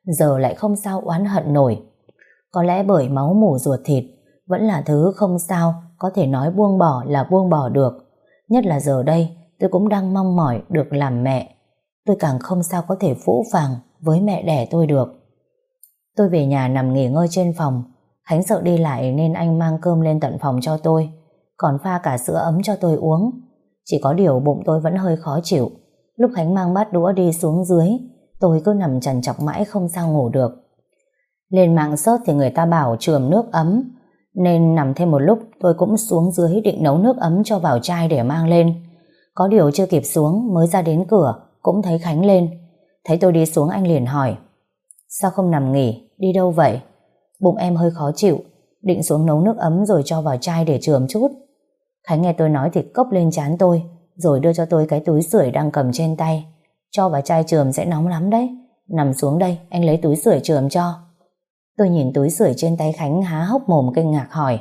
giờ lại không sao oán hận nổi. Có lẽ bởi máu mủ ruột thịt vẫn là thứ không sao có thể nói buông bỏ là buông bỏ được. Nhất là giờ đây tôi cũng đang mong mỏi được làm mẹ. Tôi càng không sao có thể phũ phàng với mẹ đẻ tôi được. Tôi về nhà nằm nghỉ ngơi trên phòng. Khánh sợ đi lại nên anh mang cơm lên tận phòng cho tôi, còn pha cả sữa ấm cho tôi uống. Chỉ có điều bụng tôi vẫn hơi khó chịu. Lúc Khánh mang bát đũa đi xuống dưới, tôi cứ nằm trằn trọc mãi không sao ngủ được. Lên mạng search thì người ta bảo chườm nước ấm, nên nằm thêm một lúc tôi cũng xuống dưới định nấu nước ấm cho vào chai để mang lên. Có điều chưa kịp xuống mới ra đến cửa cũng thấy Khánh lên. Thấy tôi đi xuống anh liền hỏi: sao không nằm nghỉ, đi đâu vậy? Bụng em hơi khó chịu, định xuống nấu nước ấm rồi cho vào chai để chườm chút. Khánh nghe tôi nói thì cốc lên trán tôi, rồi đưa cho tôi cái túi sưởi đang cầm trên tay. Cho vào chai chườm sẽ nóng lắm đấy. Nằm xuống đây, anh lấy túi sưởi chườm cho. Tôi nhìn túi sưởi trên tay Khánh há hốc mồm kinh ngạc hỏi: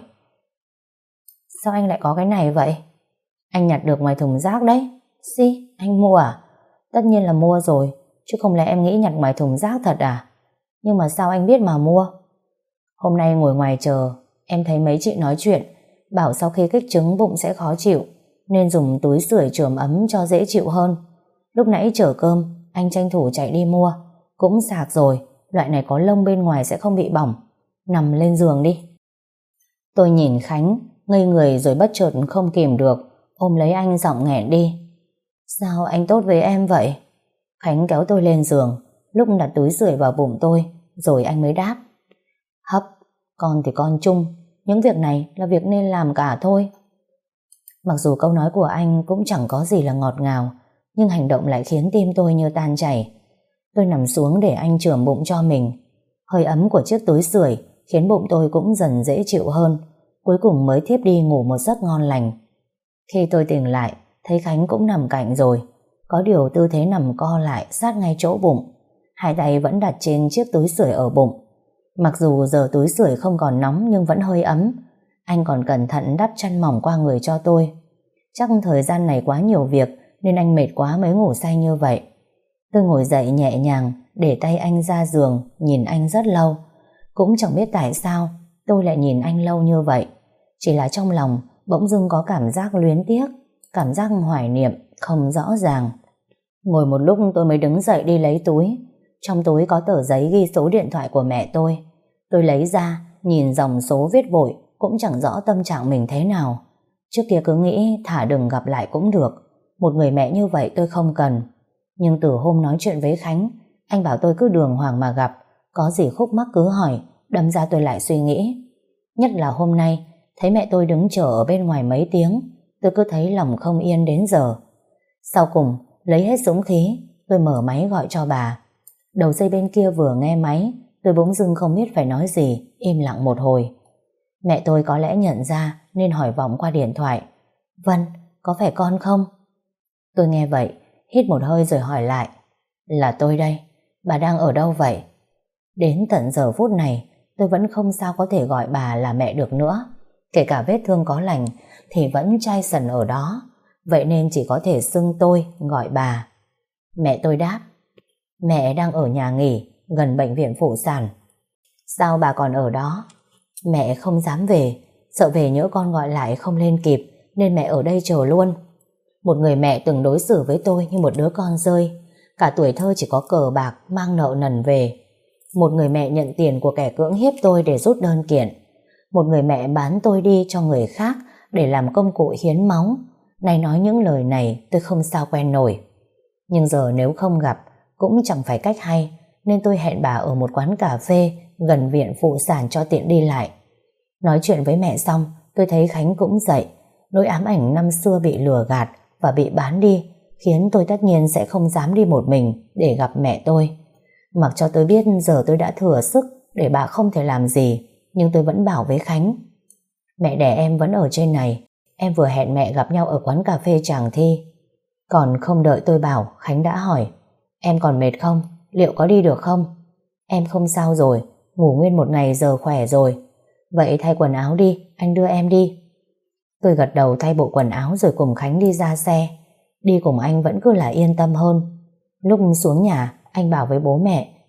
sao anh lại có cái này vậy? Anh nhặt được ngoài thùng rác đấy. Xì, anh mua à? Tất nhiên là mua rồi, chứ không lẽ em nghĩ nhặt ngoài thùng rác thật à? Nhưng mà sao anh biết mà mua? Hôm nay ngồi ngoài chờ, em thấy mấy chị nói chuyện, bảo sau khi kích trứng bụng sẽ khó chịu, nên dùng túi sưởi chườm ấm cho dễ chịu hơn. Lúc nãy chở cơm, anh tranh thủ chạy đi mua. Cũng sạc rồi, loại này có lông bên ngoài sẽ không bị bỏng. Nằm lên giường đi. Tôi nhìn Khánh, ngây người rồi bất chợt không kìm được, ôm lấy anh giọng nghẹn đi: sao anh tốt với em vậy? Khánh kéo tôi lên giường, lúc đặt túi sưởi vào bụng tôi, rồi anh mới đáp: hấp, con thì con chung, những việc này là việc nên làm cả thôi. Mặc dù câu nói của anh cũng chẳng có gì là ngọt ngào, nhưng hành động lại khiến tim tôi như tan chảy. Tôi nằm xuống để anh chườm bụng cho mình. Hơi ấm của chiếc túi sưởi khiến bụng tôi cũng dần dễ chịu hơn. Cuối cùng mới thiếp đi ngủ một giấc ngon lành. Khi tôi tỉnh lại, thấy Khánh cũng nằm cạnh rồi. Có điều tư thế nằm co lại sát ngay chỗ bụng, hai tay vẫn đặt trên chiếc túi sưởi ở bụng. Mặc dù giờ túi sưởi không còn nóng nhưng vẫn hơi ấm. Anh còn cẩn thận đắp chăn mỏng qua người cho tôi. Chắc thời gian này quá nhiều việc nên anh mệt quá mới ngủ say như vậy. Tôi ngồi dậy nhẹ nhàng, để tay anh ra giường, nhìn anh rất lâu. Cũng chẳng biết tại sao tôi lại nhìn anh lâu như vậy. Chỉ là trong lòng bỗng dưng có cảm giác luyến tiếc, cảm giác hoài niệm không rõ ràng. Ngồi một lúc tôi mới đứng dậy đi lấy túi. Trong túi có tờ giấy ghi số điện thoại của mẹ tôi. Tôi lấy ra, nhìn dòng số viết vội, cũng chẳng rõ tâm trạng mình thế nào. Trước kia cứ nghĩ thả đừng gặp lại cũng được, một người mẹ như vậy tôi không cần. Nhưng từ hôm nói chuyện với Khánh, anh bảo tôi cứ đường hoàng mà gặp, có gì khúc mắc cứ hỏi, đâm ra tôi lại suy nghĩ. Nhất là hôm nay, thấy mẹ tôi đứng chờ ở bên ngoài mấy tiếng, tôi cứ thấy lòng không yên đến giờ. Sau cùng, lấy hết dũng khí, tôi mở máy gọi cho bà. Đầu dây bên kia vừa nghe máy, tôi bỗng dưng không biết phải nói gì, im lặng một hồi. Mẹ tôi có lẽ nhận ra nên hỏi vọng qua điện thoại: Vân, có phải con không? Tôi nghe vậy, hít một hơi rồi hỏi lại: là tôi đây, bà đang ở đâu vậy? Đến tận giờ phút này, tôi vẫn không sao có thể gọi bà là mẹ được nữa. Kể cả vết thương có lành thì vẫn chai sần ở đó. Vậy nên chỉ có thể xưng tôi, gọi bà. Mẹ tôi đáp: mẹ đang ở nhà nghỉ, gần bệnh viện phụ sản. Sao bà còn ở đó? Mẹ không dám về, sợ về nhỡ con gọi lại không lên kịp, nên mẹ ở đây chờ luôn. Một người mẹ từng đối xử với tôi như một đứa con rơi, cả tuổi thơ chỉ có cờ bạc, mang nợ nần về. Một người mẹ nhận tiền của kẻ cưỡng hiếp tôi để rút đơn kiện. Một người mẹ bán tôi đi cho người khác để làm công cụ hiến máu. Này nói những lời này tôi không sao quen nổi. Nhưng giờ nếu không gặp cũng chẳng phải cách hay, nên tôi hẹn bà ở một quán cà phê gần viện phụ sản cho tiện đi lại. Nói chuyện với mẹ xong, tôi thấy Khánh cũng dậy. Nỗi ám ảnh năm xưa bị lừa gạt và bị bán đi khiến tôi tất nhiên sẽ không dám đi một mình để gặp mẹ tôi. Mặc cho tôi biết giờ tôi đã thừa sức để bà không thể làm gì, nhưng tôi vẫn bảo với Khánh: mẹ đẻ em vẫn ở trên này, em vừa hẹn mẹ gặp nhau ở quán cà phê Tràng Thi. Còn không đợi tôi bảo, Khánh đã hỏi: em còn mệt không? Liệu có đi được không? Em không sao rồi, ngủ nguyên một ngày giờ khỏe rồi. Vậy thay quần áo đi, anh đưa em đi. Tôi gật đầu thay bộ quần áo rồi cùng Khánh đi ra xe. Đi cùng anh vẫn cứ là yên tâm hơn. Lúc xuống nhà, anh bảo với bố mẹ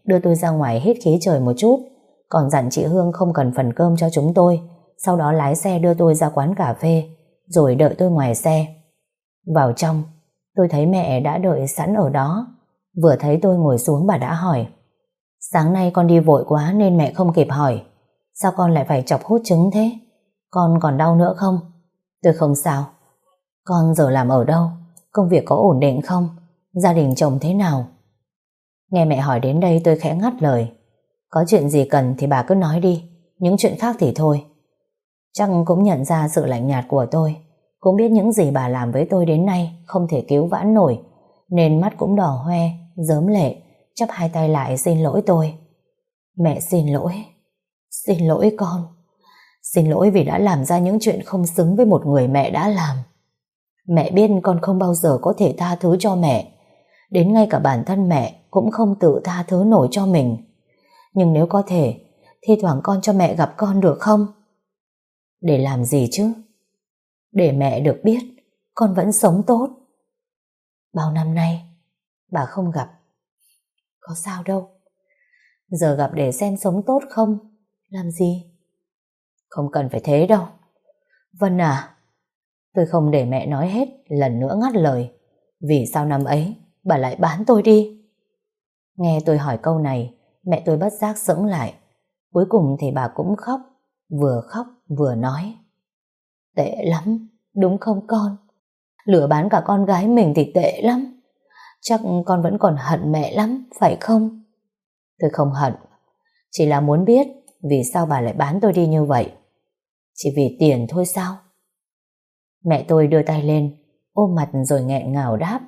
đưa tôi ra ngoài hít khí trời một chút, còn dặn chị Hương không cần phần cơm cho chúng tôi, sau đó lái xe đưa tôi ra quán cà phê, rồi đợi tôi ngoài xe. Vào trong, tôi thấy mẹ đã đợi sẵn ở đó. Vừa thấy tôi ngồi xuống bà đã hỏi: sáng nay con đi vội quá nên mẹ không kịp hỏi. Sao con lại phải chọc hút trứng thế? Con còn đau nữa không? Tôi không sao. Con giờ làm ở đâu? Công việc có ổn định không? Gia đình chồng thế nào? Nghe mẹ hỏi đến đây tôi khẽ ngắt lời: có chuyện gì cần thì bà cứ nói đi, những chuyện khác thì thôi. Chắc cũng nhận ra sự lạnh nhạt của tôi, cũng biết những gì bà làm với tôi đến nay không thể cứu vãn nổi, nên mắt cũng đỏ hoe, rớm lệ, chắp hai tay lại xin lỗi tôi. Mẹ xin lỗi. Xin lỗi con. Xin lỗi vì đã làm ra những chuyện không xứng với một người mẹ đã làm. Mẹ biết con không bao giờ có thể tha thứ cho mẹ, đến ngay cả bản thân mẹ cũng không tự tha thứ nổi cho mình. Nhưng nếu có thể, thi thoảng con cho mẹ gặp con được không? Để làm gì chứ? Để mẹ được biết con vẫn sống tốt. Bao năm nay bà không gặp. Có sao đâu. Giờ gặp để xem sống tốt không? Làm gì? Không cần phải thế đâu. Vân à, tôi không để mẹ nói hết, lần nữa ngắt lời. Vì sao năm ấy bà lại bán tôi đi? Nghe tôi hỏi câu này, mẹ tôi bất giác sững lại. Cuối cùng thì bà cũng khóc, vừa khóc vừa nói: tệ lắm, đúng không con? Lừa bán cả con gái mình thì tệ lắm. Chắc con vẫn còn hận mẹ lắm, phải không? Tôi không hận, chỉ là muốn biết vì sao bà lại bán tôi đi như vậy. Chỉ vì tiền thôi sao? Mẹ tôi đưa tay lên, ôm mặt rồi nghẹn ngào đáp: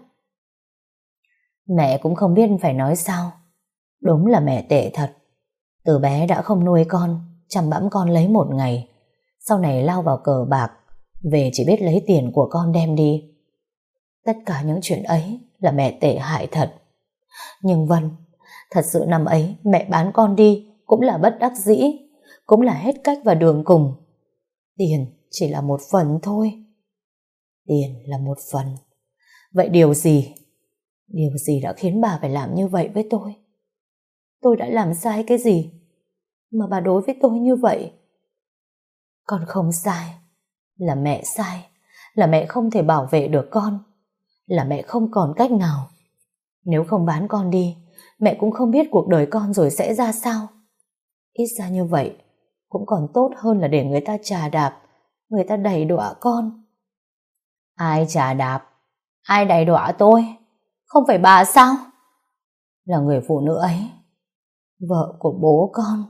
mẹ cũng không biết phải nói sao. Đúng là mẹ tệ thật. Từ bé đã không nuôi con, chăm bẵm con lấy một ngày, sau này lao vào cờ bạc, về chỉ biết lấy tiền của con đem đi. Tất cả những chuyện ấy là mẹ tệ hại thật. Nhưng Vân, thật sự năm ấy mẹ bán con đi cũng là bất đắc dĩ, cũng là hết cách và đường cùng. Tiền chỉ là một phần thôi. Tiền là một phần. Vậy điều gì? Điều gì đã khiến bà phải làm như vậy với tôi? Tôi đã làm sai cái gì mà bà đối với tôi như vậy? Con không sai. Là mẹ sai. Là mẹ không thể bảo vệ được con. Là mẹ không còn cách nào. Nếu không bán con đi, mẹ cũng không biết cuộc đời con rồi sẽ ra sao. Ít ra như vậy cũng còn tốt hơn là để người ta chà đạp, người ta đày đọa con. Ai chà đạp? Ai đày đọa tôi? Không phải bà sao? Là người phụ nữ ấy, vợ của bố con.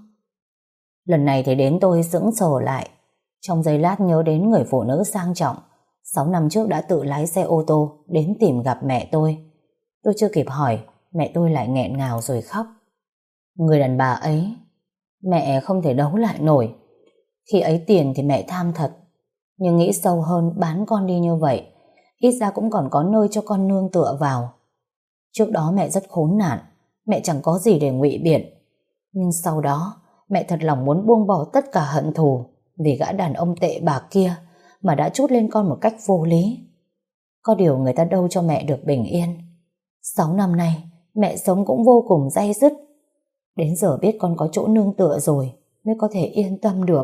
Lần này thì đến tôi sững sờ lại. Trong giây lát nhớ đến người phụ nữ sang trọng sáu năm trước đã tự lái xe ô tô đến tìm gặp mẹ tôi. Tôi chưa kịp hỏi, mẹ tôi lại nghẹn ngào rồi khóc. Người đàn bà ấy mẹ không thể đấu lại nổi. Khi ấy tiền thì mẹ tham thật, nhưng nghĩ sâu hơn, bán con đi như vậy ít ra cũng còn có nơi cho con nương tựa vào. Trước đó mẹ rất khốn nạn, mẹ chẳng có gì để ngụy biện. Nhưng sau đó mẹ thật lòng muốn buông bỏ tất cả hận thù vì gã đàn ông tệ bạc kia mà đã trút lên con một cách vô lý. Có điều người ta đâu cho mẹ được bình yên. Sáu năm nay mẹ sống cũng vô cùng day dứt. Đến giờ biết con có chỗ nương tựa rồi mới có thể yên tâm được.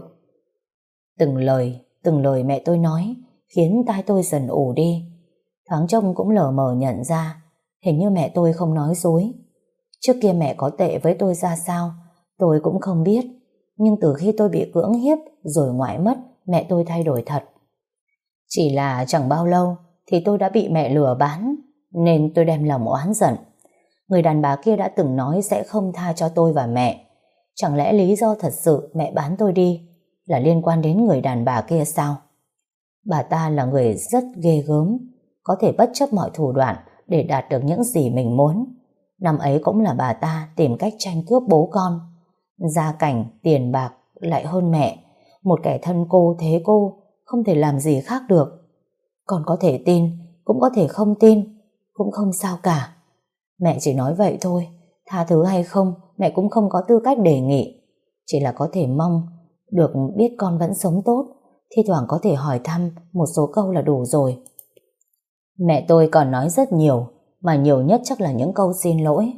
Từng lời, từng lời mẹ tôi nói khiến tai tôi dần ù đi. Thoáng trông cũng lờ mờ nhận ra hình như mẹ tôi không nói dối. Trước kia mẹ có tệ với tôi ra sao tôi cũng không biết, nhưng từ khi tôi bị cưỡng hiếp rồi ngoại mất, mẹ tôi thay đổi thật. Chỉ là chẳng bao lâu thì tôi đã bị mẹ lừa bán, nên tôi đem lòng oán giận. Người đàn bà kia đã từng nói sẽ không tha cho tôi và mẹ. Chẳng lẽ lý do thật sự mẹ bán tôi đi là liên quan đến người đàn bà kia sao? Bà ta là người rất ghê gớm, có thể bất chấp mọi thủ đoạn để đạt được những gì mình muốn. Năm ấy cũng là bà ta tìm cách tranh cướp bố con. Gia cảnh, tiền bạc lại hơn mẹ. Một kẻ thân cô thế cô, không thể làm gì khác được. Con có thể tin, cũng có thể không tin, cũng không sao cả. Mẹ chỉ nói vậy thôi, tha thứ hay không mẹ cũng không có tư cách đề nghị. Chỉ là có thể mong được biết con vẫn sống tốt, thi thoảng có thể hỏi thăm một số câu là đủ rồi. Mẹ tôi còn nói rất nhiều, mà nhiều nhất chắc là những câu xin lỗi.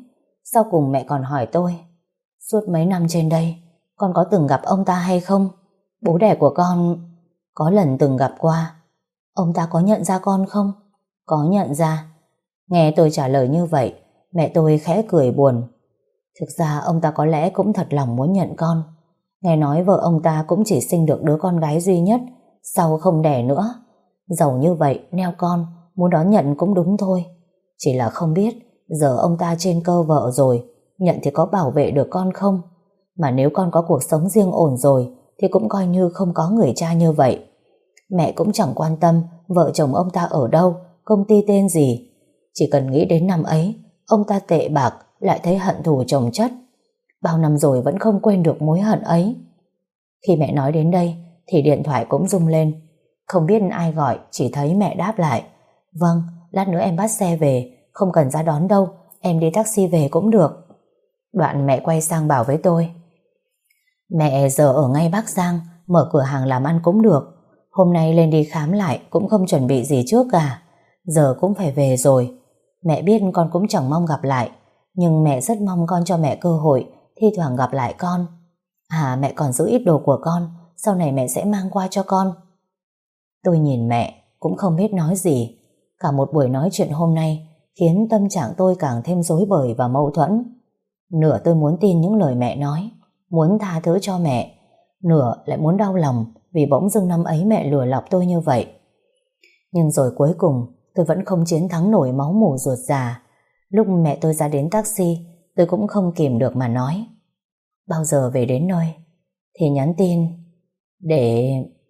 Sau cùng mẹ còn hỏi tôi, suốt mấy năm trên đây con có từng gặp ông ta hay không? Bố đẻ của con có lần từng gặp qua. Ông ta có nhận ra con không? Có nhận ra. Nghe tôi trả lời như vậy, mẹ tôi khẽ cười buồn. Thực ra ông ta có lẽ cũng thật lòng muốn nhận con. Nghe nói vợ ông ta cũng chỉ sinh được đứa con gái duy nhất, sau không đẻ nữa. Giàu như vậy, neo con, muốn đón nhận cũng đúng thôi. Chỉ là không biết, giờ ông ta trên cơ vợ rồi, nhận thì có bảo vệ được con không? Mà nếu con có cuộc sống riêng ổn rồi, thì cũng coi như không có người cha như vậy. Mẹ cũng chẳng quan tâm vợ chồng ông ta ở đâu, công ty tên gì. Chỉ cần nghĩ đến năm ấy, ông ta tệ bạc, lại thấy hận thù chồng chất. Bao năm rồi vẫn không quên được mối hận ấy. Khi mẹ nói đến đây, thì điện thoại cũng rung lên. Không biết ai gọi, chỉ thấy mẹ đáp lại. Vâng, lát nữa em bắt xe về, không cần ra đón đâu, em đi taxi về cũng được. Đoạn mẹ quay sang bảo với tôi, mẹ giờ ở ngay Bắc Giang, mở cửa hàng làm ăn cũng được. Hôm nay lên đi khám lại cũng không chuẩn bị gì trước cả. Giờ cũng phải về rồi. Mẹ biết con cũng chẳng mong gặp lại, nhưng mẹ rất mong con cho mẹ cơ hội thi thoảng gặp lại con. À, mẹ còn giữ ít đồ của con, sau này mẹ sẽ mang qua cho con. Tôi nhìn mẹ, cũng không biết nói gì. Cả một buổi nói chuyện hôm nay khiến tâm trạng tôi càng thêm rối bời và mâu thuẫn. Nửa tôi muốn tin những lời mẹ nói, muốn tha thứ cho mẹ, nửa lại muốn đau lòng vì bỗng dưng năm ấy mẹ lừa lọc tôi như vậy. Nhưng rồi cuối cùng tôi vẫn không chiến thắng nổi máu mủ ruột già. Lúc mẹ tôi ra đến taxi, tôi cũng không kìm được mà nói, bao giờ về đến nơi thì nhắn tin để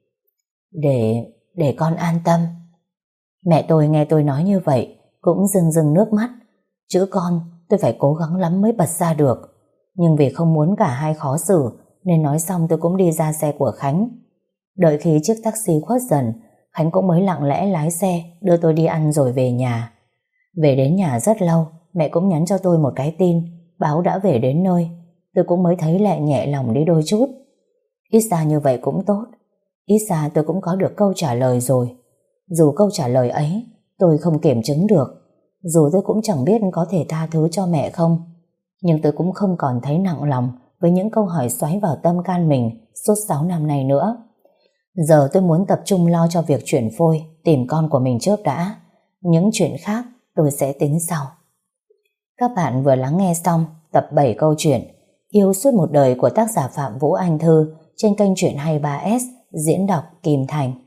để để con an tâm. Mẹ tôi nghe tôi nói như vậy cũng rưng rưng nước mắt. Chữ con tôi phải cố gắng lắm mới bật ra được, nhưng vì không muốn cả hai khó xử nên nói xong tôi cũng đi ra xe của Khánh. Đợi khi chiếc taxi khuất dần, Khánh cũng mới lặng lẽ lái xe đưa tôi đi ăn rồi về nhà. Về đến nhà rất lâu, mẹ cũng nhắn cho tôi một cái tin báo đã về đến nơi. Tôi cũng mới thấy lại nhẹ lòng đi đôi chút. Ít ra như vậy cũng tốt. Ít ra tôi cũng có được câu trả lời rồi. Dù câu trả lời ấy tôi không kiểm chứng được, dù tôi cũng chẳng biết có thể tha thứ cho mẹ không, nhưng tôi cũng không còn thấy nặng lòng với những câu hỏi xoáy vào tâm can mình suốt sáu năm nay nữa. Giờ tôi muốn tập trung lo cho việc chuyển phôi, tìm con của mình trước đã. Những chuyện khác tôi sẽ tính sau. Các bạn vừa lắng nghe xong tập bảy câu chuyện Yêu suốt một đời của tác giả Phạm Vũ Anh Thư trên kênh Chuyện hai mươi ba S diễn đọc Kim Thành.